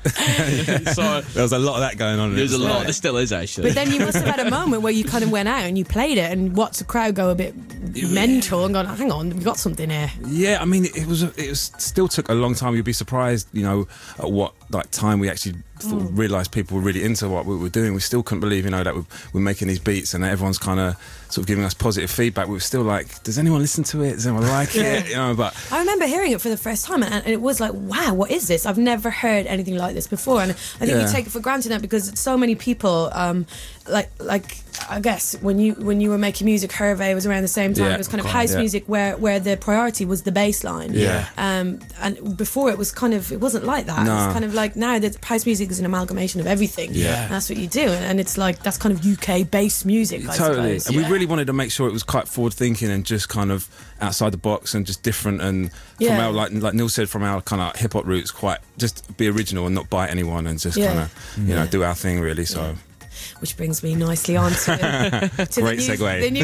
So There was a lot of that going on. there's a It was lot. like- There still is actually. But then you must have had a moment where you kind of went out and you played it and watched the crowd go a bit mental and gone, hang on, we've got something here. Yeah, I mean, it was it was still took a long time. You'd be surprised, you know, at what like time we actually thought, Mm. realised people were really into what we were doing. We still couldn't believe, you know, that we we're making these beats and everyone's kind of sort of giving us positive feedback. We were still like, does anyone listen to it? Does anyone like it? You know, but I remember hearing it for the first time and, and it was like, wow, what is this? I've never heard anything like this before. And I think Yeah. you take it for granted now because so many people, um, like, like I guess when you when you were making music, Hervé was around the same time. Yeah, it was kind of God, house yeah. music where, where the priority was the bass line. Yeah. Um, and before it was kind of, it wasn't like that. No. It's kind of like now that house music is an amalgamation of everything. Yeah. And that's what you do. And, and it's like, that's kind of U K based music, I totally. suppose. And we really wanted to make sure it was quite forward thinking and just kind of outside the box and just different and from Yeah. our like like Neil said, from our kind of hip hop roots, quite just be original and not bite anyone and just Yeah. kind of you know do our thing really. So Which brings me nicely on to, to Great the, new, segue. the new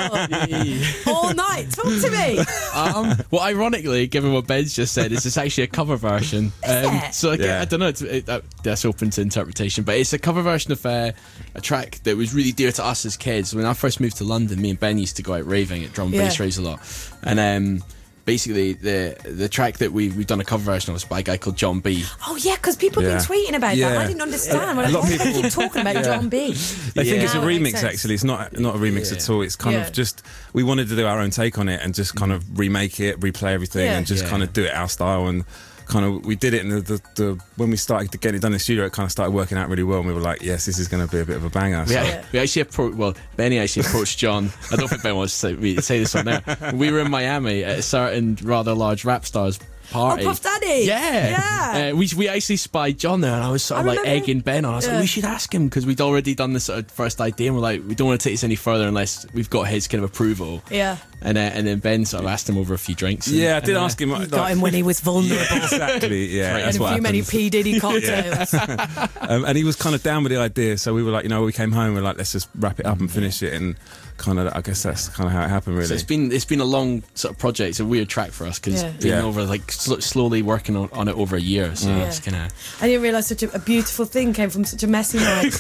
single. All Night. Talk to me. um, well, ironically, given what Ben's just said, it's it's actually a cover version. Um, it? so like, Yeah. I don't know. It's, it, that, that's open to interpretation, but it's a cover version of uh, a track that was really dear to us as kids. When I first moved to London, me and Ben used to go out raving at drum and bass Yeah. raves a lot, and um, basically the the track that we we've done a cover version of is by a guy called John B. Oh, yeah, because people have Yeah. been tweeting about that. Yeah. I didn't understand. A When I lot of why do they people- keep talking about Yeah. John B. They think it's a Now it makes remix. sense. Actually, it's not not a remix Yeah. at all. It's kind Yeah. of just we wanted to do our own take on it and just kind of remake it, replay everything, Yeah. and just Yeah. kind of do it our style. And kind of we did it, and the, the, the when we started to get it done in the studio, it kind of started working out really well. And we were like, yes, this is going to be a bit of a banger. We, So. ac- we actually approached, well, Benny actually approached John. I don't think Ben wants to say, me- say this on there. We were in Miami at a certain rather large rap stars party. Oh, Puff Daddy. Yeah. Yeah. Uh, we, we actually spied John there, and I was sort of I like remember- egging Ben on. I was Yeah. like, we should ask him, because we'd already done this sort of first idea, and we're like, we don't want to take this any further unless we've got his kind of approval. Yeah. And, uh, and then Ben sort of asked him over a few drinks. and- Yeah, I did and, uh, ask him. You got him when he was vulnerable. Yeah, exactly. Yeah, Right, that's And a what few many happens. P. Diddy cocktails. um, and he was kind of down with the idea, so we were like, you know, we came home, we we're like, let's just wrap it up and finish it, and kind of, I guess that's kind of how it happened, really. So it's been it's been a long sort of project. It's a weird track for us because Yeah. it's been Yeah. over like sl- slowly working on, on it over a year. So Yeah. it's kind of I didn't realise such a, a beautiful thing came from such a messy night.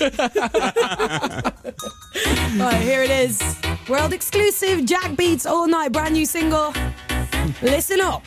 Right, here it is. World exclusive Jack Beats All Night, brand new single. Listen up.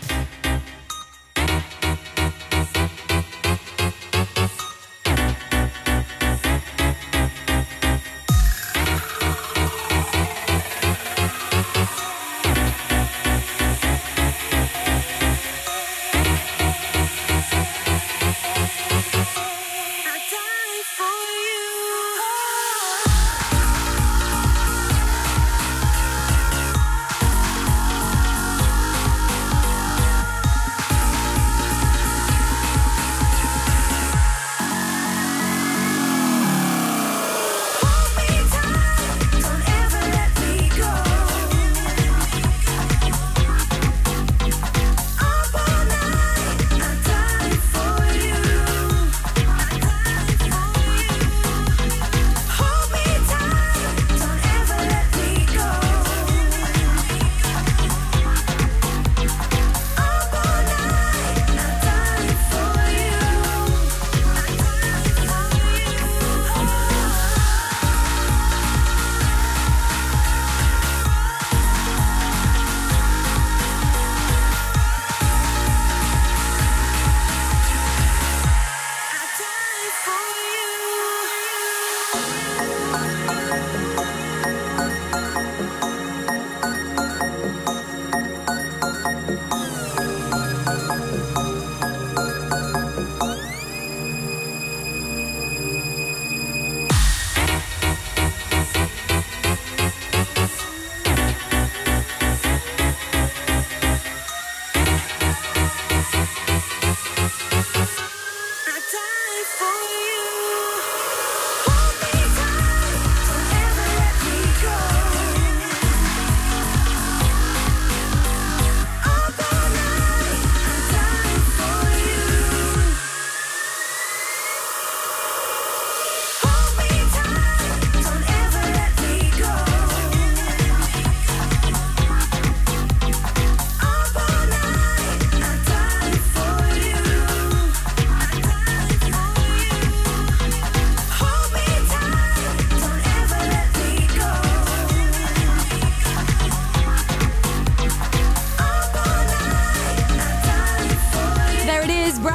I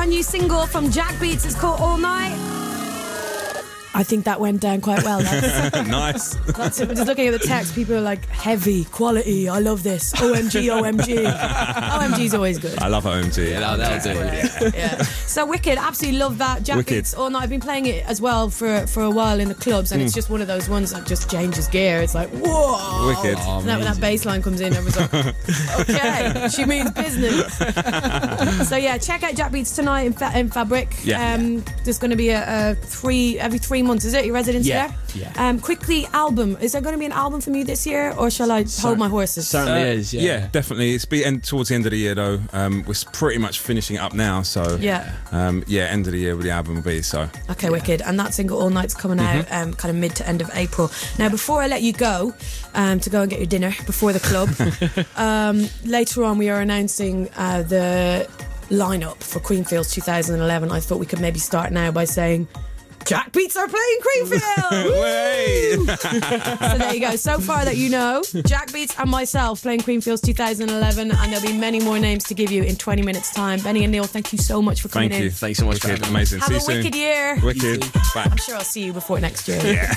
brand new single from Jack Beats. It's called All Night. I think that went down quite well. That's, Nice. that's it. Just looking at the text, people are like, heavy, quality, I love this. O M G, O M G. O M G's always good. I love O M G. Yeah, that'll, that'll do. Yeah. Yeah. So wicked, absolutely love that. Jack Wicked. Beats All Night. I've been playing it as well for for a while in the clubs, and Mm. it's just one of those ones that just changes gear. It's like, whoa. Wicked. And then when that bass line comes in, everyone's like, okay, she means business. So yeah, check out Jack Beats tonight in, Fa- in Fabric. Yeah. Um, there's going to be a, a three every three months. Is it your residency Yeah, there? yeah. Um, quickly, album. Is there going to be an album from you this year, or shall I hold my horses? Certainly Uh, is, yeah. definitely. It's be end towards the end of the year though. Um, we're s- pretty much finishing it up now, so Yeah. um, yeah, end of the year with the album will be. So Okay, wicked. And that single All Night's coming out Mm-hmm. um, kind of mid to end of April. Now, before I let you go um, to go and get your dinner before the club, um, later on we are announcing uh, the lineup for Creamfields two thousand eleven. I thought we could maybe start now by saying, Jack Beats are playing Creamfield! Way! So there you go. So far that you know, Jack Beats and myself playing Creamfields two thousand eleven, and there'll be many more names to give you in twenty minutes' time. Benny and Neil, thank you so much for coming Thank you. in. Thanks so much for Wicked. having me. Amazing. Have See a you soon. wicked year. Wicked. Bye. I'm sure I'll see you before next year. Yeah.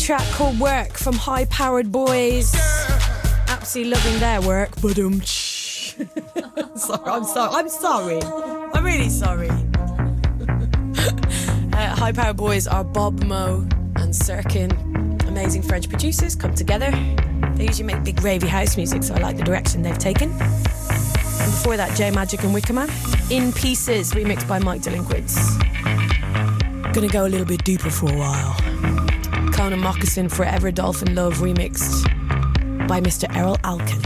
track called Work from High Powered Boys. Absolutely loving their work, but um. sorry, I'm sorry. I'm sorry. I'm really sorry. uh, High Powered Boys are Bob Mo and Sirkin. Amazing French producers come together. They usually make big ravey house music, so I like the direction they've taken. And before that, J Magic and Wickerman. In Pieces, remixed by Mike Delinquents. Gonna go a little bit deeper for a while. Conan Moccasin, Forever Dolphin Love, remixed by Mister Errol Alkan.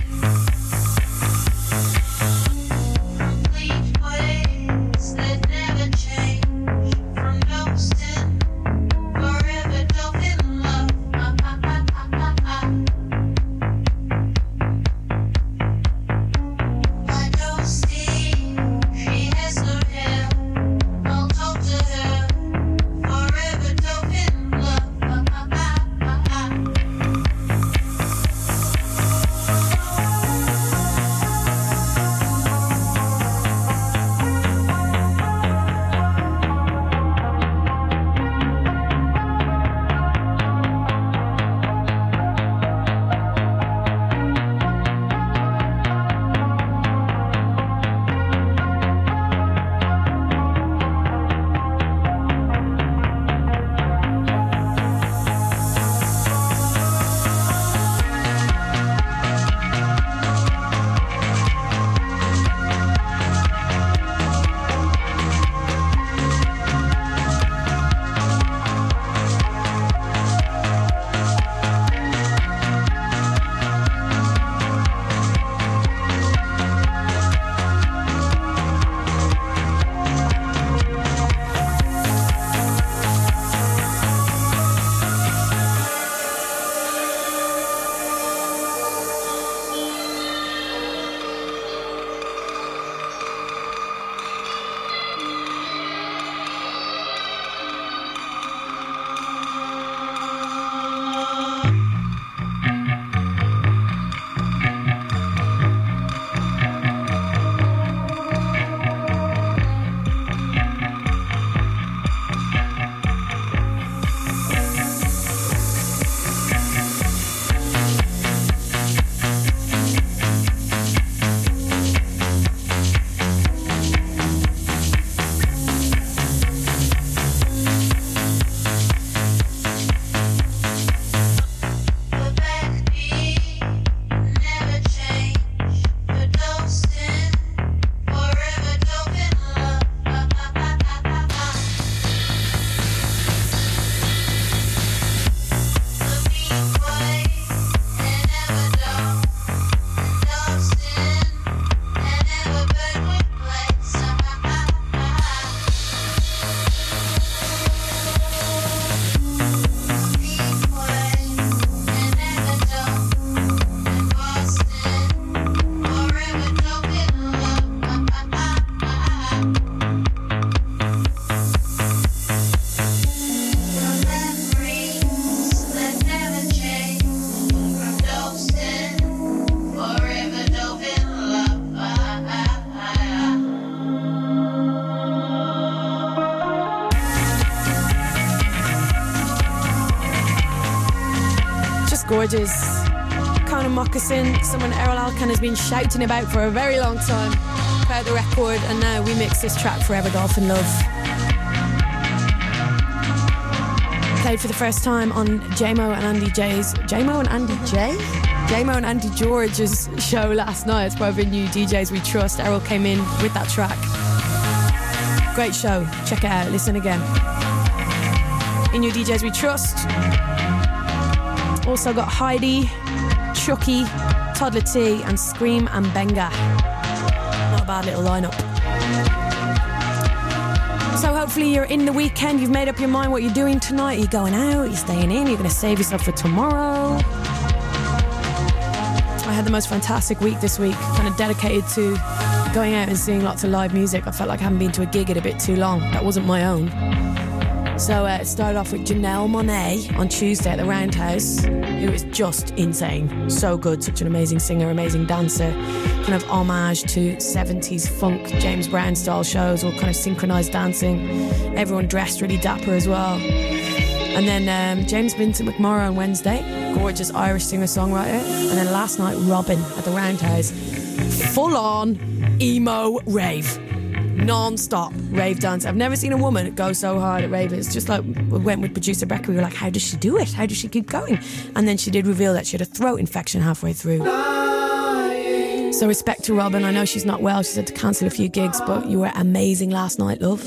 Gorgeous. Conan Moccasin, someone Errol Alkan has been shouting about for a very long time. Heard the record, and now we mix this track, Forever Dolphin Love. Played for the first time on J-Mo and Andy J's J-Mo and Andy J? J-Mo and Andy George's show last night. It's probably New D Js We Trust. Errol came in with that track. Great show. Check it out. Listen again. In New D Js We Trust. Also got Heidi, Chucky, Toddler T, and Scream and Benga. Not a bad little lineup. So hopefully you're in the weekend, you've made up your mind what you're doing tonight. Are you going out? Are you staying in? You're going to save yourself for tomorrow? I had the most fantastic week this week, kind of dedicated to going out and seeing lots of live music. I felt like I haven't been to a gig in a bit too long. That wasn't my own. So uh, it started off with Janelle Monáe on Tuesday at the Roundhouse, who is just insane. So good, such an amazing singer, amazing dancer. Kind of homage to seventies funk, James Brown style shows, all kind of synchronised dancing. Everyone dressed really dapper as well. And then um, James Vincent McMorrow on Wednesday, gorgeous Irish singer-songwriter. And then last night, Robin at the Roundhouse. Full-on emo rave. Non-stop rave dance. I've never seen a woman go so hard at rave. It's just like, we went with producer Becca, we were like, how does she do it? How does she keep going? And then she did reveal that she had a throat infection halfway through. So respect to Robin. I know she's not well. She's had to cancel a few gigs, but you were amazing last night, love.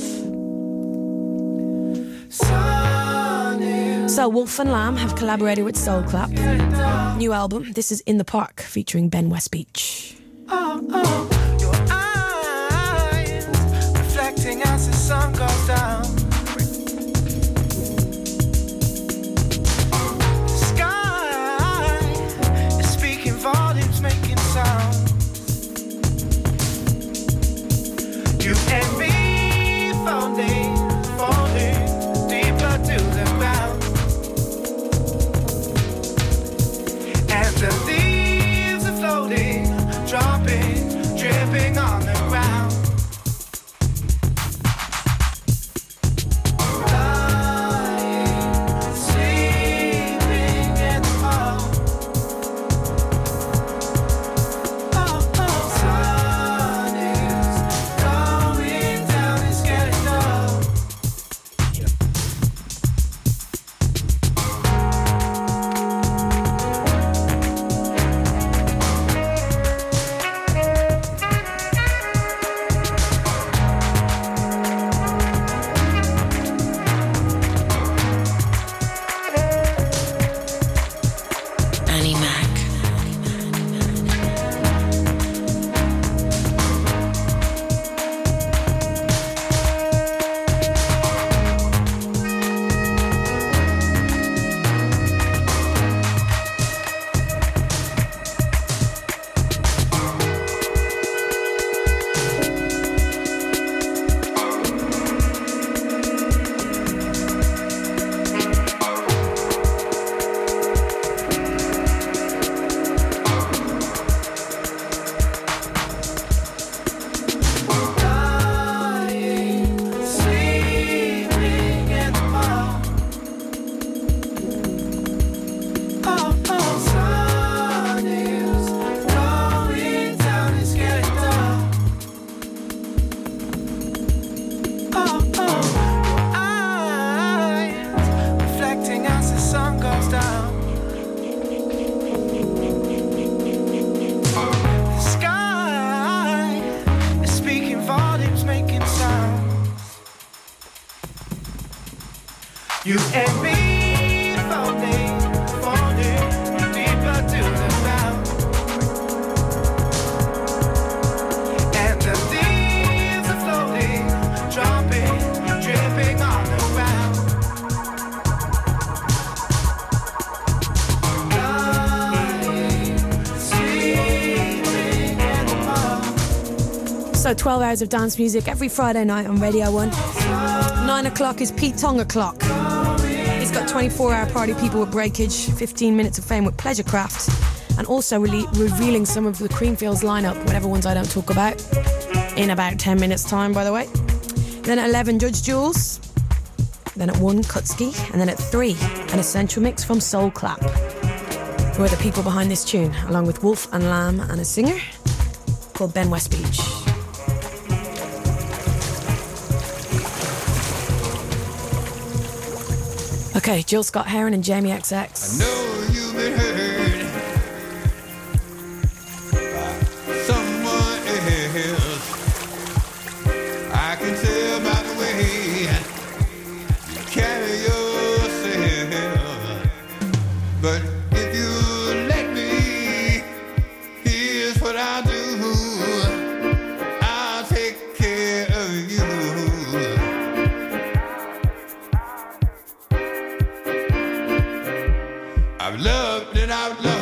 So Wolf and Lamb have collaborated with Soul Clap. New album. This is In the Park, featuring Ben Westbeach. Oh, oh, your eyes reflecting as the sun goes down. The sky is speaking volumes, making sound. You and me falling, falling deeper to the ground. And the leaves are floating, dropping, dripping on the ground. Lying, sleeping in the hall. Oh, oh, sun is going down, it's getting dull. Annie Mac. Lying, sleeping in the hall. Oh, oh, sun is going down, it's getting dull. Oh, oh, your eyes reflecting as the sun goes down. The sky is speaking volumes, making sound. You and me falling, falling deeper to the ground. And the leaves are floating, dropping, dripping on the ground. Lying, sleeping in the mall. So twelve hours of dance music every Friday night on Radio one. Nine o'clock is Pete Tong o'clock. He's got twenty-four hour party people with Breakage, fifteen minutes of fame with Pleasure Craft, and also re- revealing some of the Creamfields lineup, whatever ones I don't talk about, in about ten minutes time, by the way. Then at eleven, Judge Jules. Then at one, Kutski. And then at three, an essential mix from Soul Clap, who are the people behind this tune, along with Wolf and Lamb and a singer called Ben Westbeach. Okay, Jill Scott Heron and Jamie X X. I know you've been hurt by someone else. I can tell by the way you carry yourself. But if you let me, here's what I'll do. I'll take care of you. I've loved and I've lost.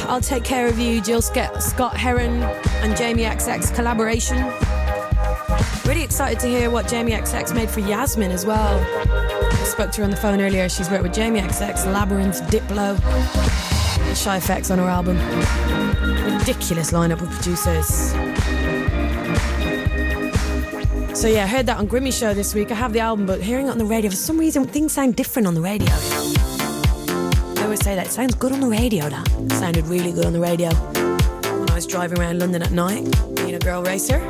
I'll Take Care of You, Jill Sc- Scott Heron and Jamie X X collaboration. Really excited to hear what Jamie X X made for Yasmin as well. I spoke to her on the phone earlier. She's worked with Jamie X X, Labyrinth, Diplo, and Shy F X on her album. Ridiculous lineup of producers. So yeah, I heard that on Grimmy Show this week. I have the album, but hearing it on the radio, for some reason things sound different on the radio. I always say that, it sounds good on the radio, that. It sounded really good on the radio when I was driving around London at night, being a girl racer.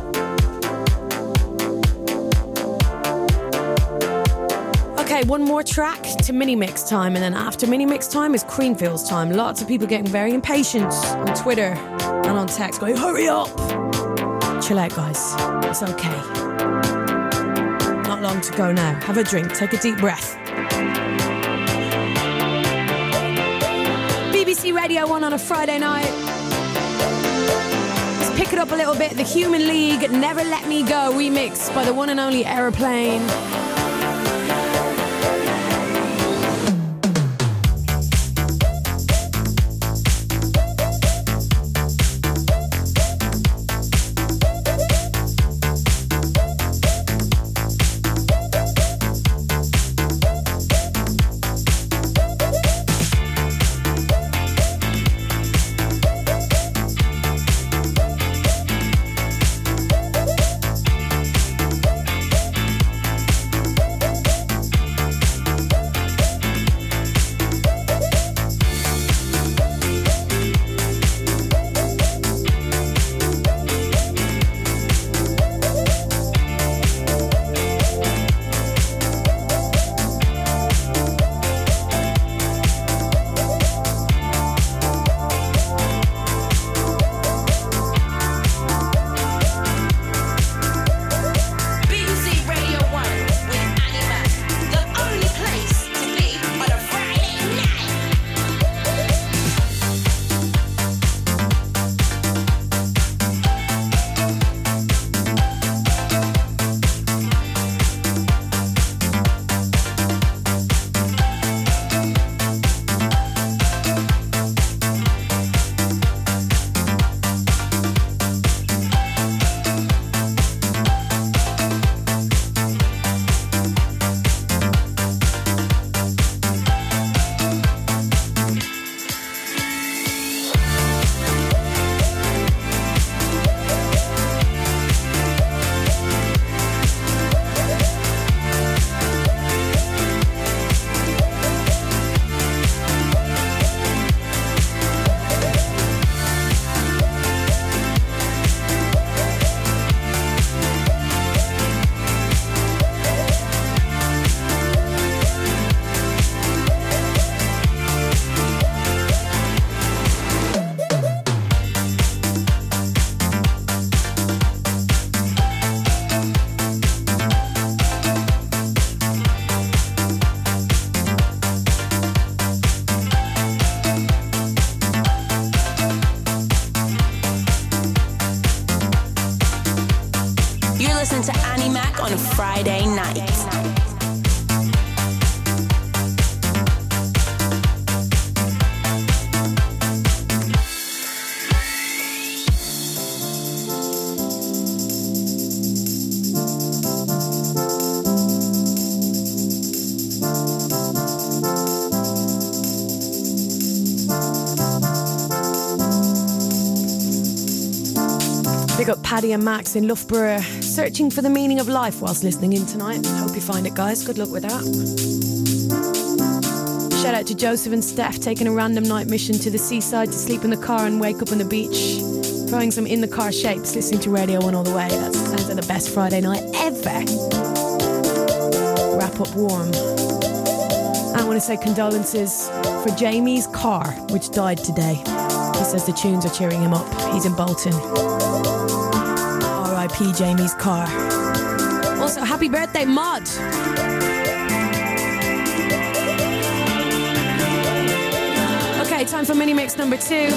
Okay, one more track to mini mix time, and then after mini mix time is Creamfields time. Lots of people getting very impatient on Twitter and on text going, hurry up! Chill out, guys. It's okay. Not long to go now. Have a drink, take a deep breath. B B C Radio one on a Friday night. Let's pick it up a little bit. The Human League, Never Let Me Go remix by the one and only Aeroplane. on Friday night. Big up Paddy and Max in Loughborough, searching for the meaning of life whilst listening in tonight. Hope you find it, guys. Good luck with that. Shout out to Joseph and Steph, taking a random night mission to the seaside to sleep in the car and wake up on the beach, throwing some in-the-car shapes, listening to Radio one all the way. That sounds like the best Friday night ever. Wrap up warm. I want to say condolences for Jamie's car, which died today. He says the tunes are cheering him up. He's in Bolton. R I P Jamie's car. Also, happy birthday, Mod. Okay, time for mini mix number two.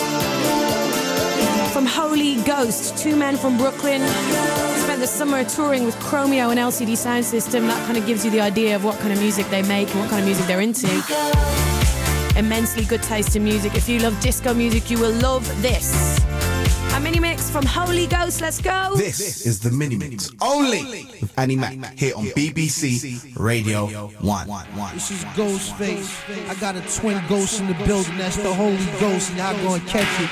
From Holy Ghost, two men from Brooklyn. Spent the summer touring with Chromeo and L C D Sound System. That kind of gives you the idea of what kind of music they make and what kind of music they're into. immensely good taste in music. If you love disco music, you will love this. A mini mix from Holy Ghost. Let's go. This is the mini mix only with Annie Mac here on B B C Radio One. This is Ghostface. I got a twin ghost in the building. That's the Holy Ghost, and y'all gonna catch it.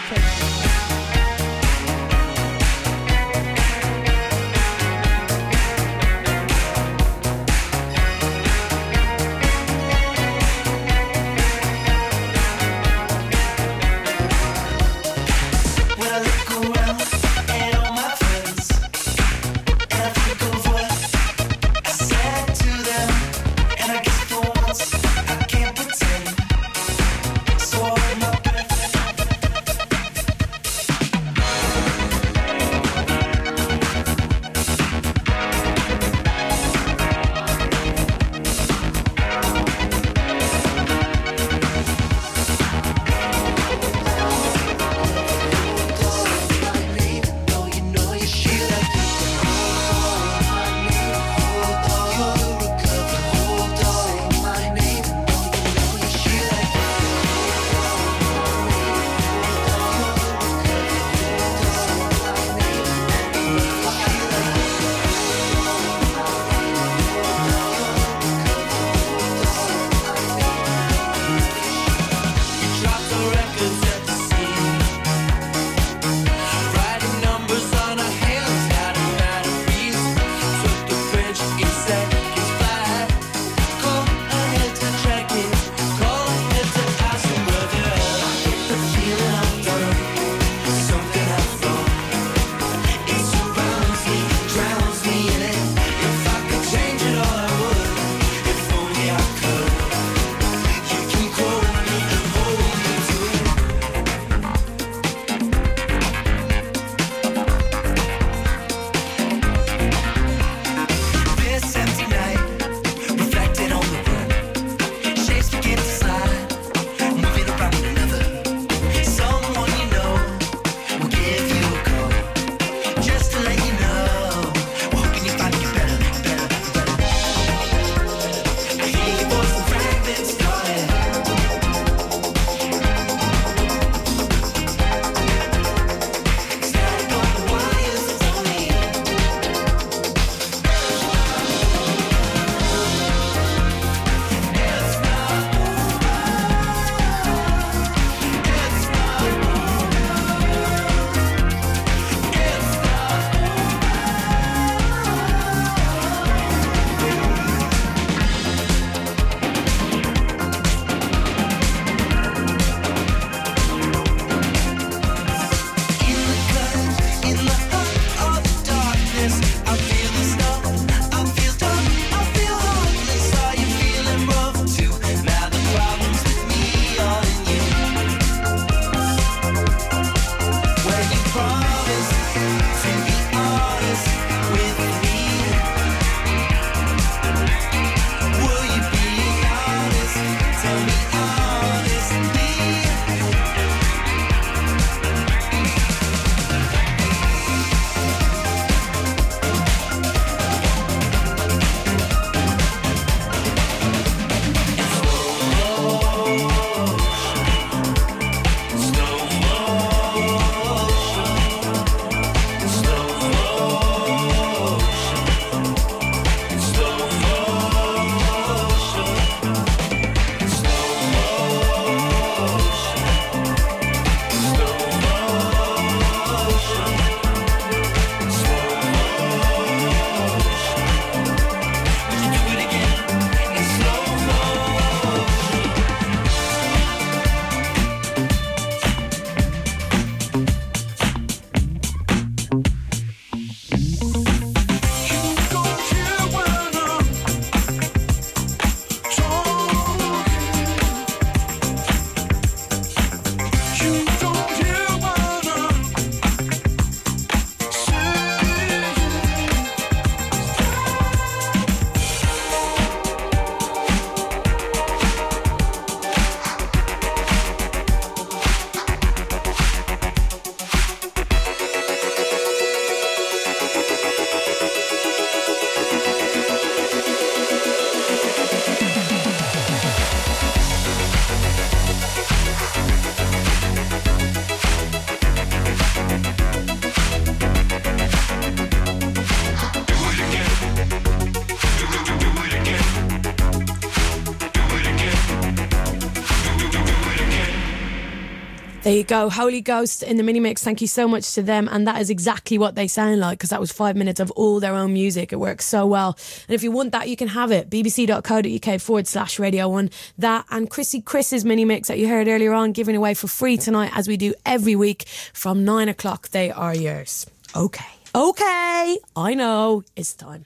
There you go, Holy Ghost in the mini mix. Thank you so much to them, and that is exactly what they sound like, because that was five minutes of all their own music. It works so well, and if you want that, you can have it. bbc.co.uk forward slash Radio One. That and Chrissy Chris's mini mix that you heard earlier on, giving away for free tonight, as we do every week from nine o'clock. They are yours. Okay, okay, I know it's time.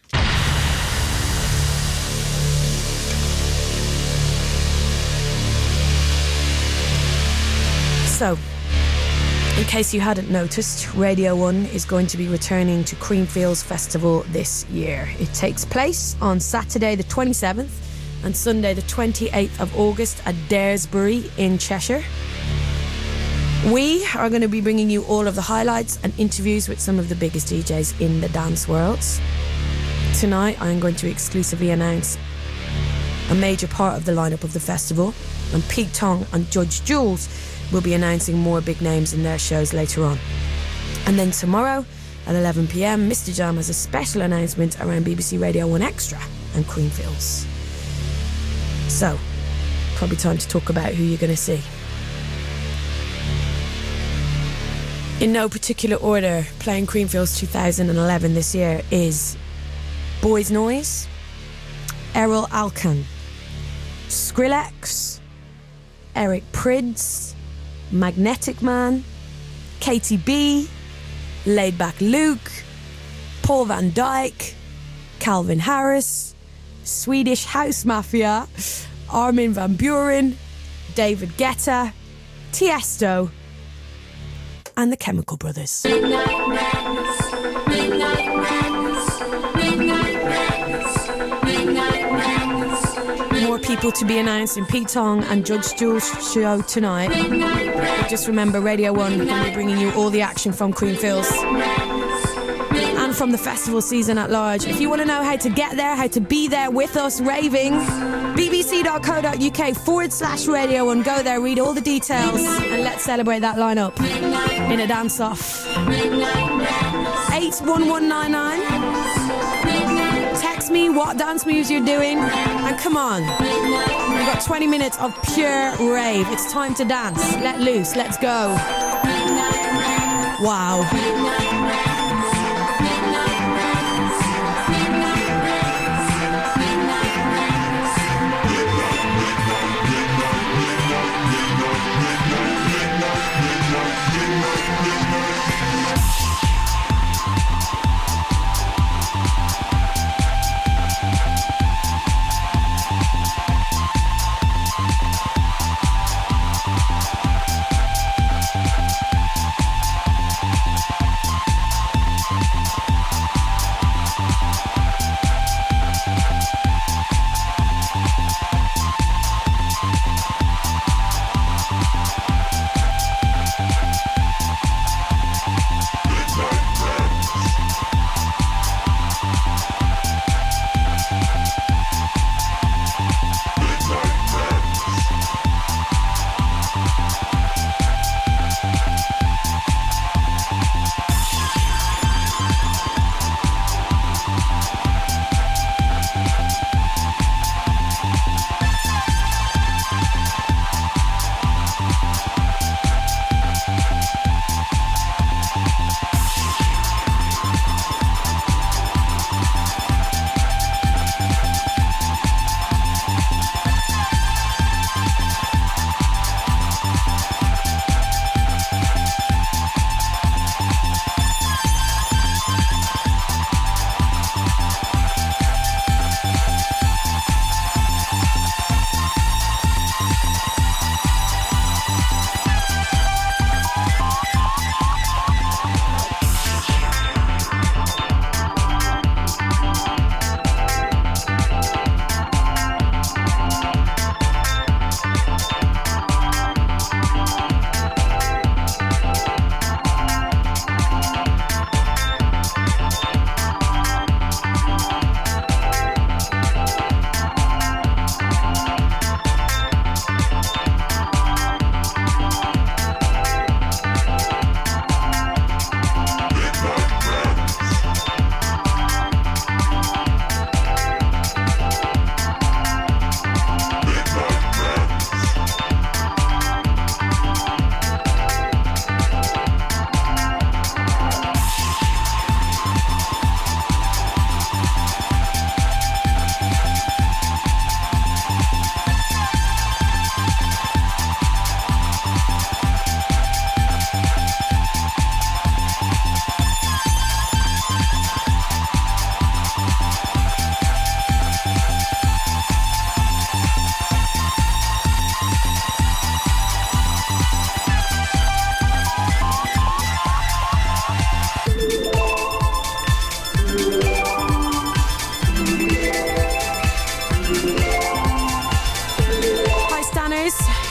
So, in case you hadn't noticed, Radio one is going to be returning to Creamfields Festival this year. It takes place on Saturday the twenty-seventh and Sunday the twenty-eighth of August at Daresbury in Cheshire. We are going to be bringing you all of the highlights and interviews with some of the biggest D Js in the dance world. Tonight, I'm going to exclusively announce a major part of the lineup of the festival, and Pete Tong and Judge Jules will be announcing more big names in their shows later on. And then tomorrow at eleven p.m, Mister Jam has a special announcement around B B C Radio one Extra and Creamfields. So, probably time to talk about who you're going to see. In no particular order, playing Creamfields two thousand eleven this year is Boys Noise, Errol Alkan, Skrillex, Eric Prydz, Magnetic Man, Katy B, Laidback Luke, Paul van Dyk, Calvin Harris, Swedish House Mafia, Armin van Buuren, David Guetta, Tiesto, and the Chemical Brothers. More people to be announced in Pete Tong and Judge Jules' show tonight. But just remember, Radio one will be bringing you all the action from Creamfields and from the festival season at large. If you want to know how to get there, how to be there with us raving, bbc.co.uk forward slash Radio one. Go there, read all the details, and let's celebrate that lineup in a dance-off. eight one one nine nine. Text me what dance moves you're doing, and come on, we've got twenty minutes of pure rave. It's time to dance. Let loose. Let's go. Wow.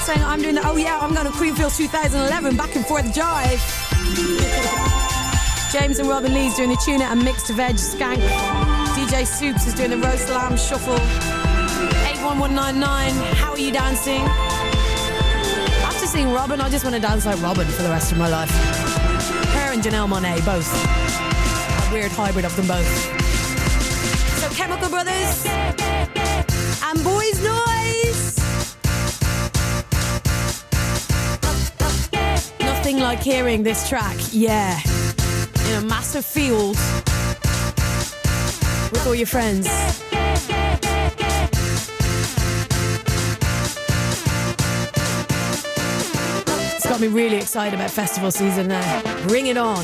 saying I'm doing the, oh yeah, I'm going to Queenfields two thousand eleven, back and forth drive. James and Robin Lee's doing the tuna and mixed veg skank. D J Soups is doing the roast lamb shuffle. eight one one nine nine, how are you dancing? After seeing Robin, I just want to dance like Robin for the rest of my life. Her and Janelle Monáe, both. A weird hybrid of them both. So Chemical Brothers and Boys Noise. Nothing like hearing this track, yeah, in a massive field with all your friends. It's got me really excited about festival season now. Bring it on.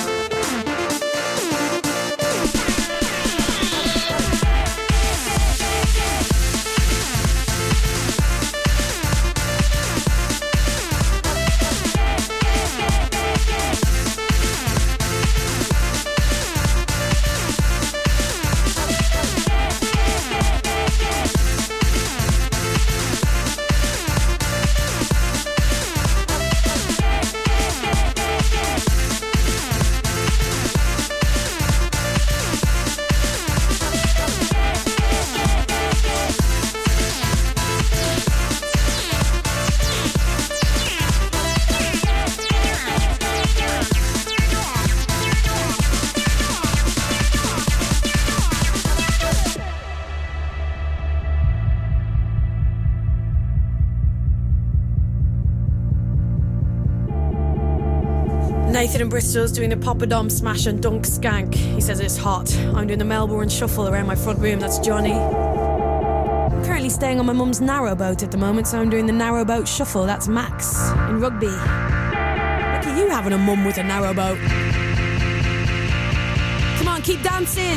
Nathan in Bristol's doing the Papa Dom Smash and Dunk Skank. He says it's hot. I'm doing the Melbourne Shuffle around my front room. That's Johnny. I'm currently staying on my mum's narrowboat at the moment, so I'm doing the Narrowboat Shuffle. That's Max in Rugby. Look at you having a mum with a narrowboat. Come on, keep dancing.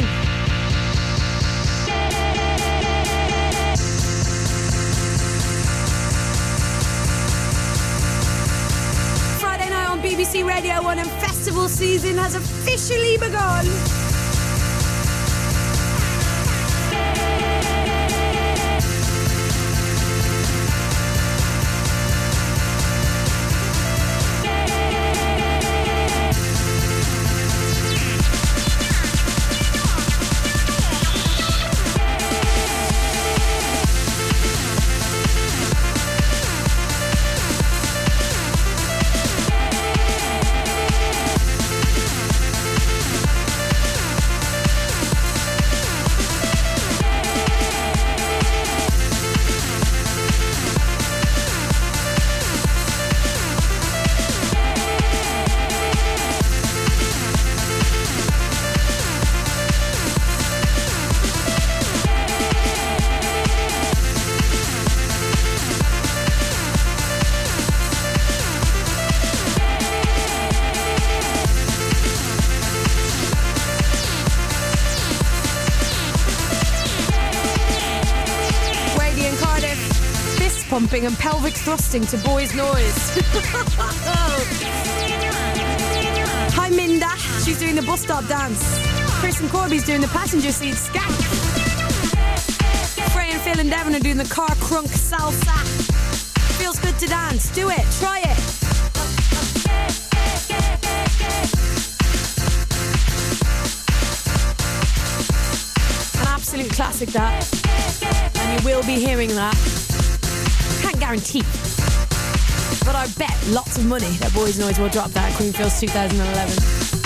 B B C Radio one and festival season has officially begun. Pumping and pelvic thrusting to Boys Noise. Hi Minda, she's doing the bus stop dance. Chris and Corby's doing the passenger seat scat. Frey and Phil and Devon are doing the car crunk salsa. Feels good to dance, do it, try it. An absolute classic that, and you will be hearing that. Can't guarantee, but I bet lots of money that Boys Noise will drop that at Queenfields two thousand eleven.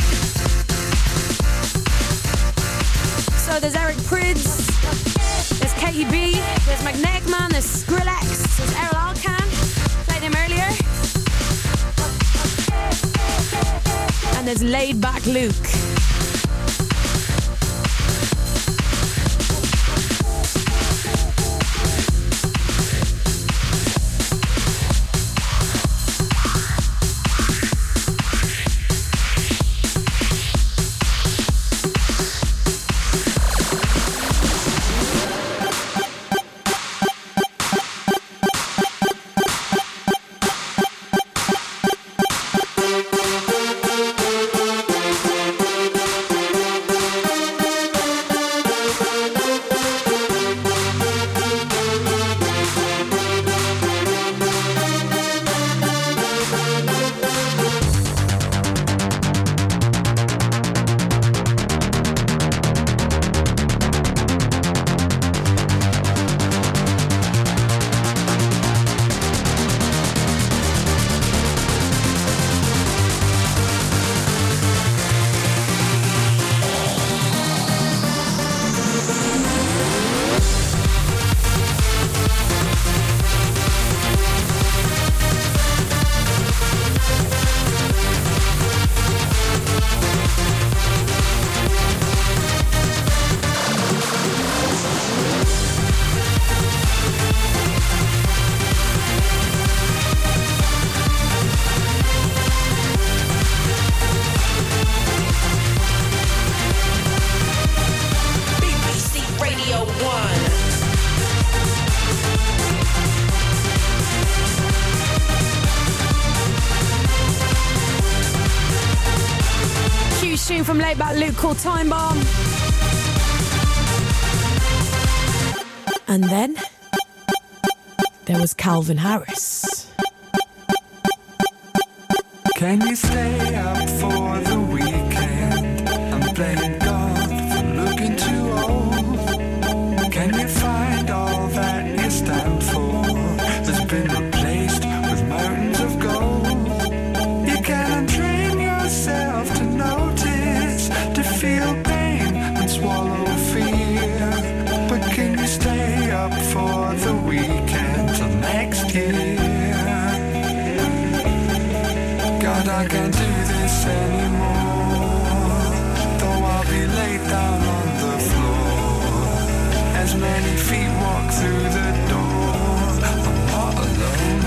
So there's Eric Prydz, there's K E B, there's Magnetic Man, there's Skrillex, there's Errol Alkan, played him earlier, and there's Laid Back Luke. from Laidback Luke called Time Bomb. And then there was Calvin Harris. Can you stay up for the weekend? I'm blame God for looking too old. Can you find all that you stand for has been replaced with mountains of gold? You can train yourself to notice, to feel pain and swallow fear. But can you stay up for the weekend till next year? God, I can't do this anymore. Though I'll be laid down on the floor, as many feet walk through the door, I'm not alone.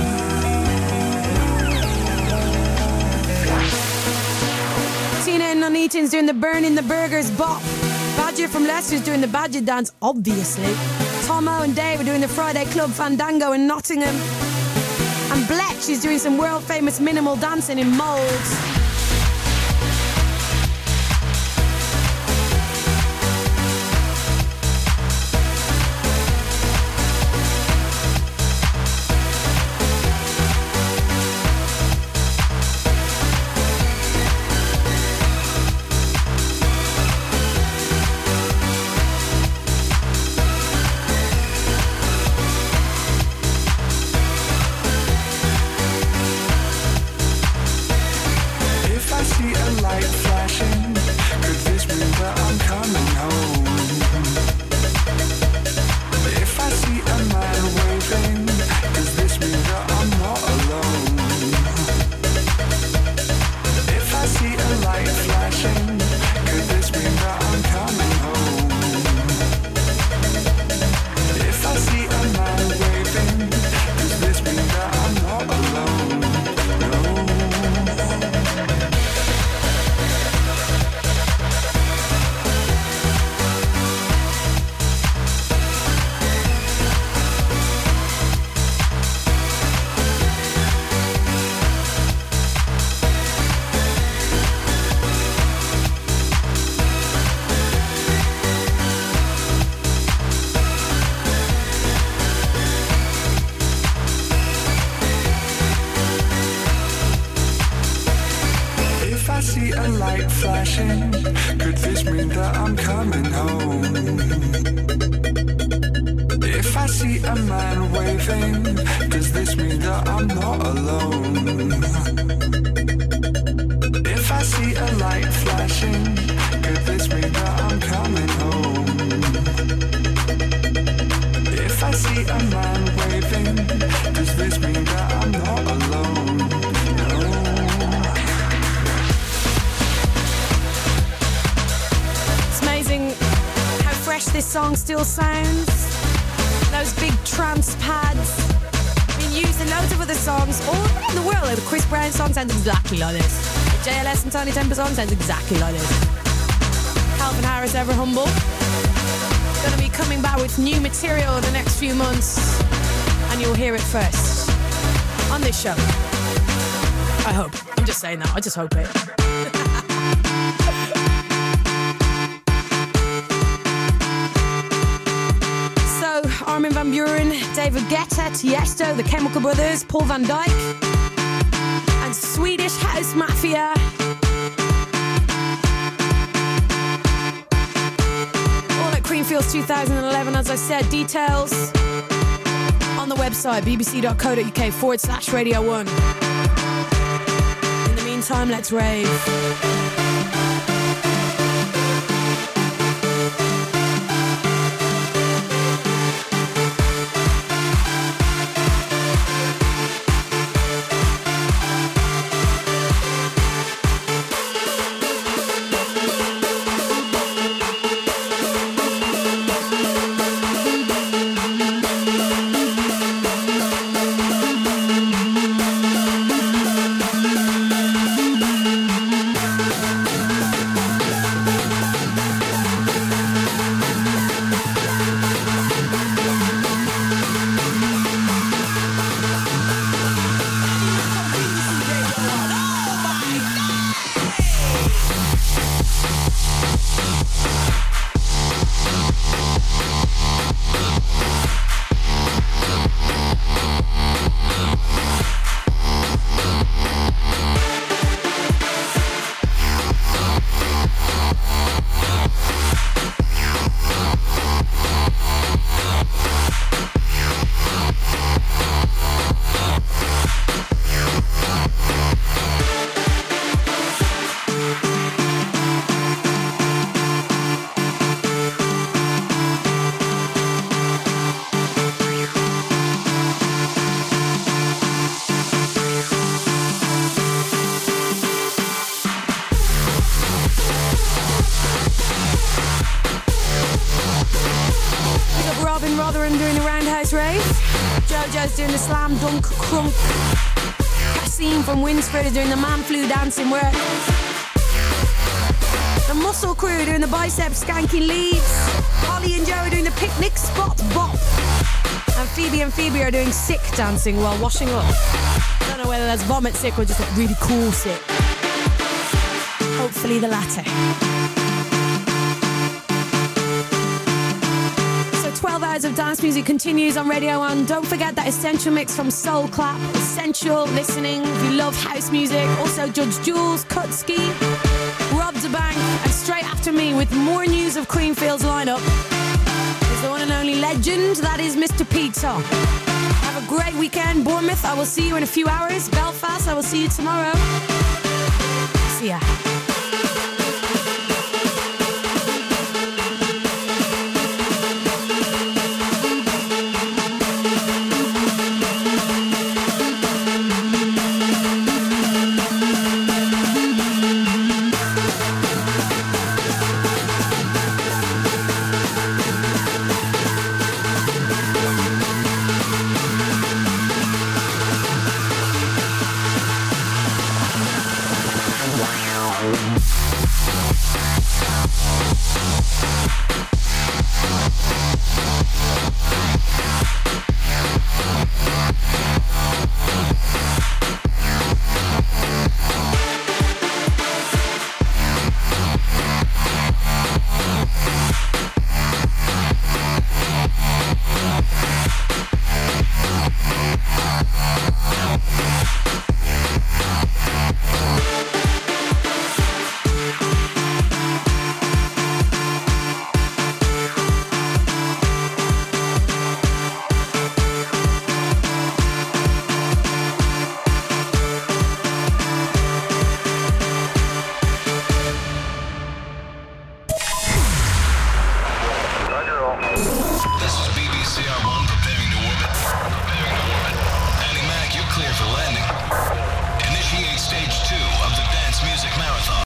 Tina and Nuneaton's doing the Burning the Burgers bop. Badger from Leicester's doing the Badger dance, obviously. Tomo and Dave are doing the Friday Club Fandango in Nottingham. And Bletch is doing some world famous minimal dancing in Moulds. Still sounds. Those big trance pads being used in loads of other songs all around the world. The Chris Brown song sounds exactly like this. The J L S and Tony Temper song sounds exactly like this. Calvin Harris, Ever Humble, going to be coming back with new material in the next few months, and you'll hear it first on this show. I hope. I'm just saying that. I just hope it. Armin van Buuren, David Guetta, Tiesto, The Chemical Brothers, Paul van Dyk, and Swedish House Mafia. All at Creamfields two thousand eleven, as I said. Details on the website, bbc.co.uk forward slash Radio one. In the meantime, let's rave. Robin Rotherham doing the Roundhouse Rave. Jojo's doing the Slam Dunk Crunk. Cassim from Winsford is doing the Man Flu Dancing Work. The Muscle Crew doing the Bicep Skanking Leads. Holly and Joe are doing the Picnic Spot Bop. And Phoebe and Phoebe are doing sick dancing while washing up. I don't know whether that's vomit sick or just like really cool sick. Hopefully the latter. So twelve hours of dance music continues on Radio one. Don't forget that Essential mix from Soul Clap. Essential listening if you love house music. Also Judge Jules, Kutski, Rob DeBank, and straight after me with more news of Creamfield's lineup is the one and only legend, that is Mister Pizza. Have a great weekend, Bournemouth. I will see you in a few hours. Belfast, I will see you tomorrow. See ya.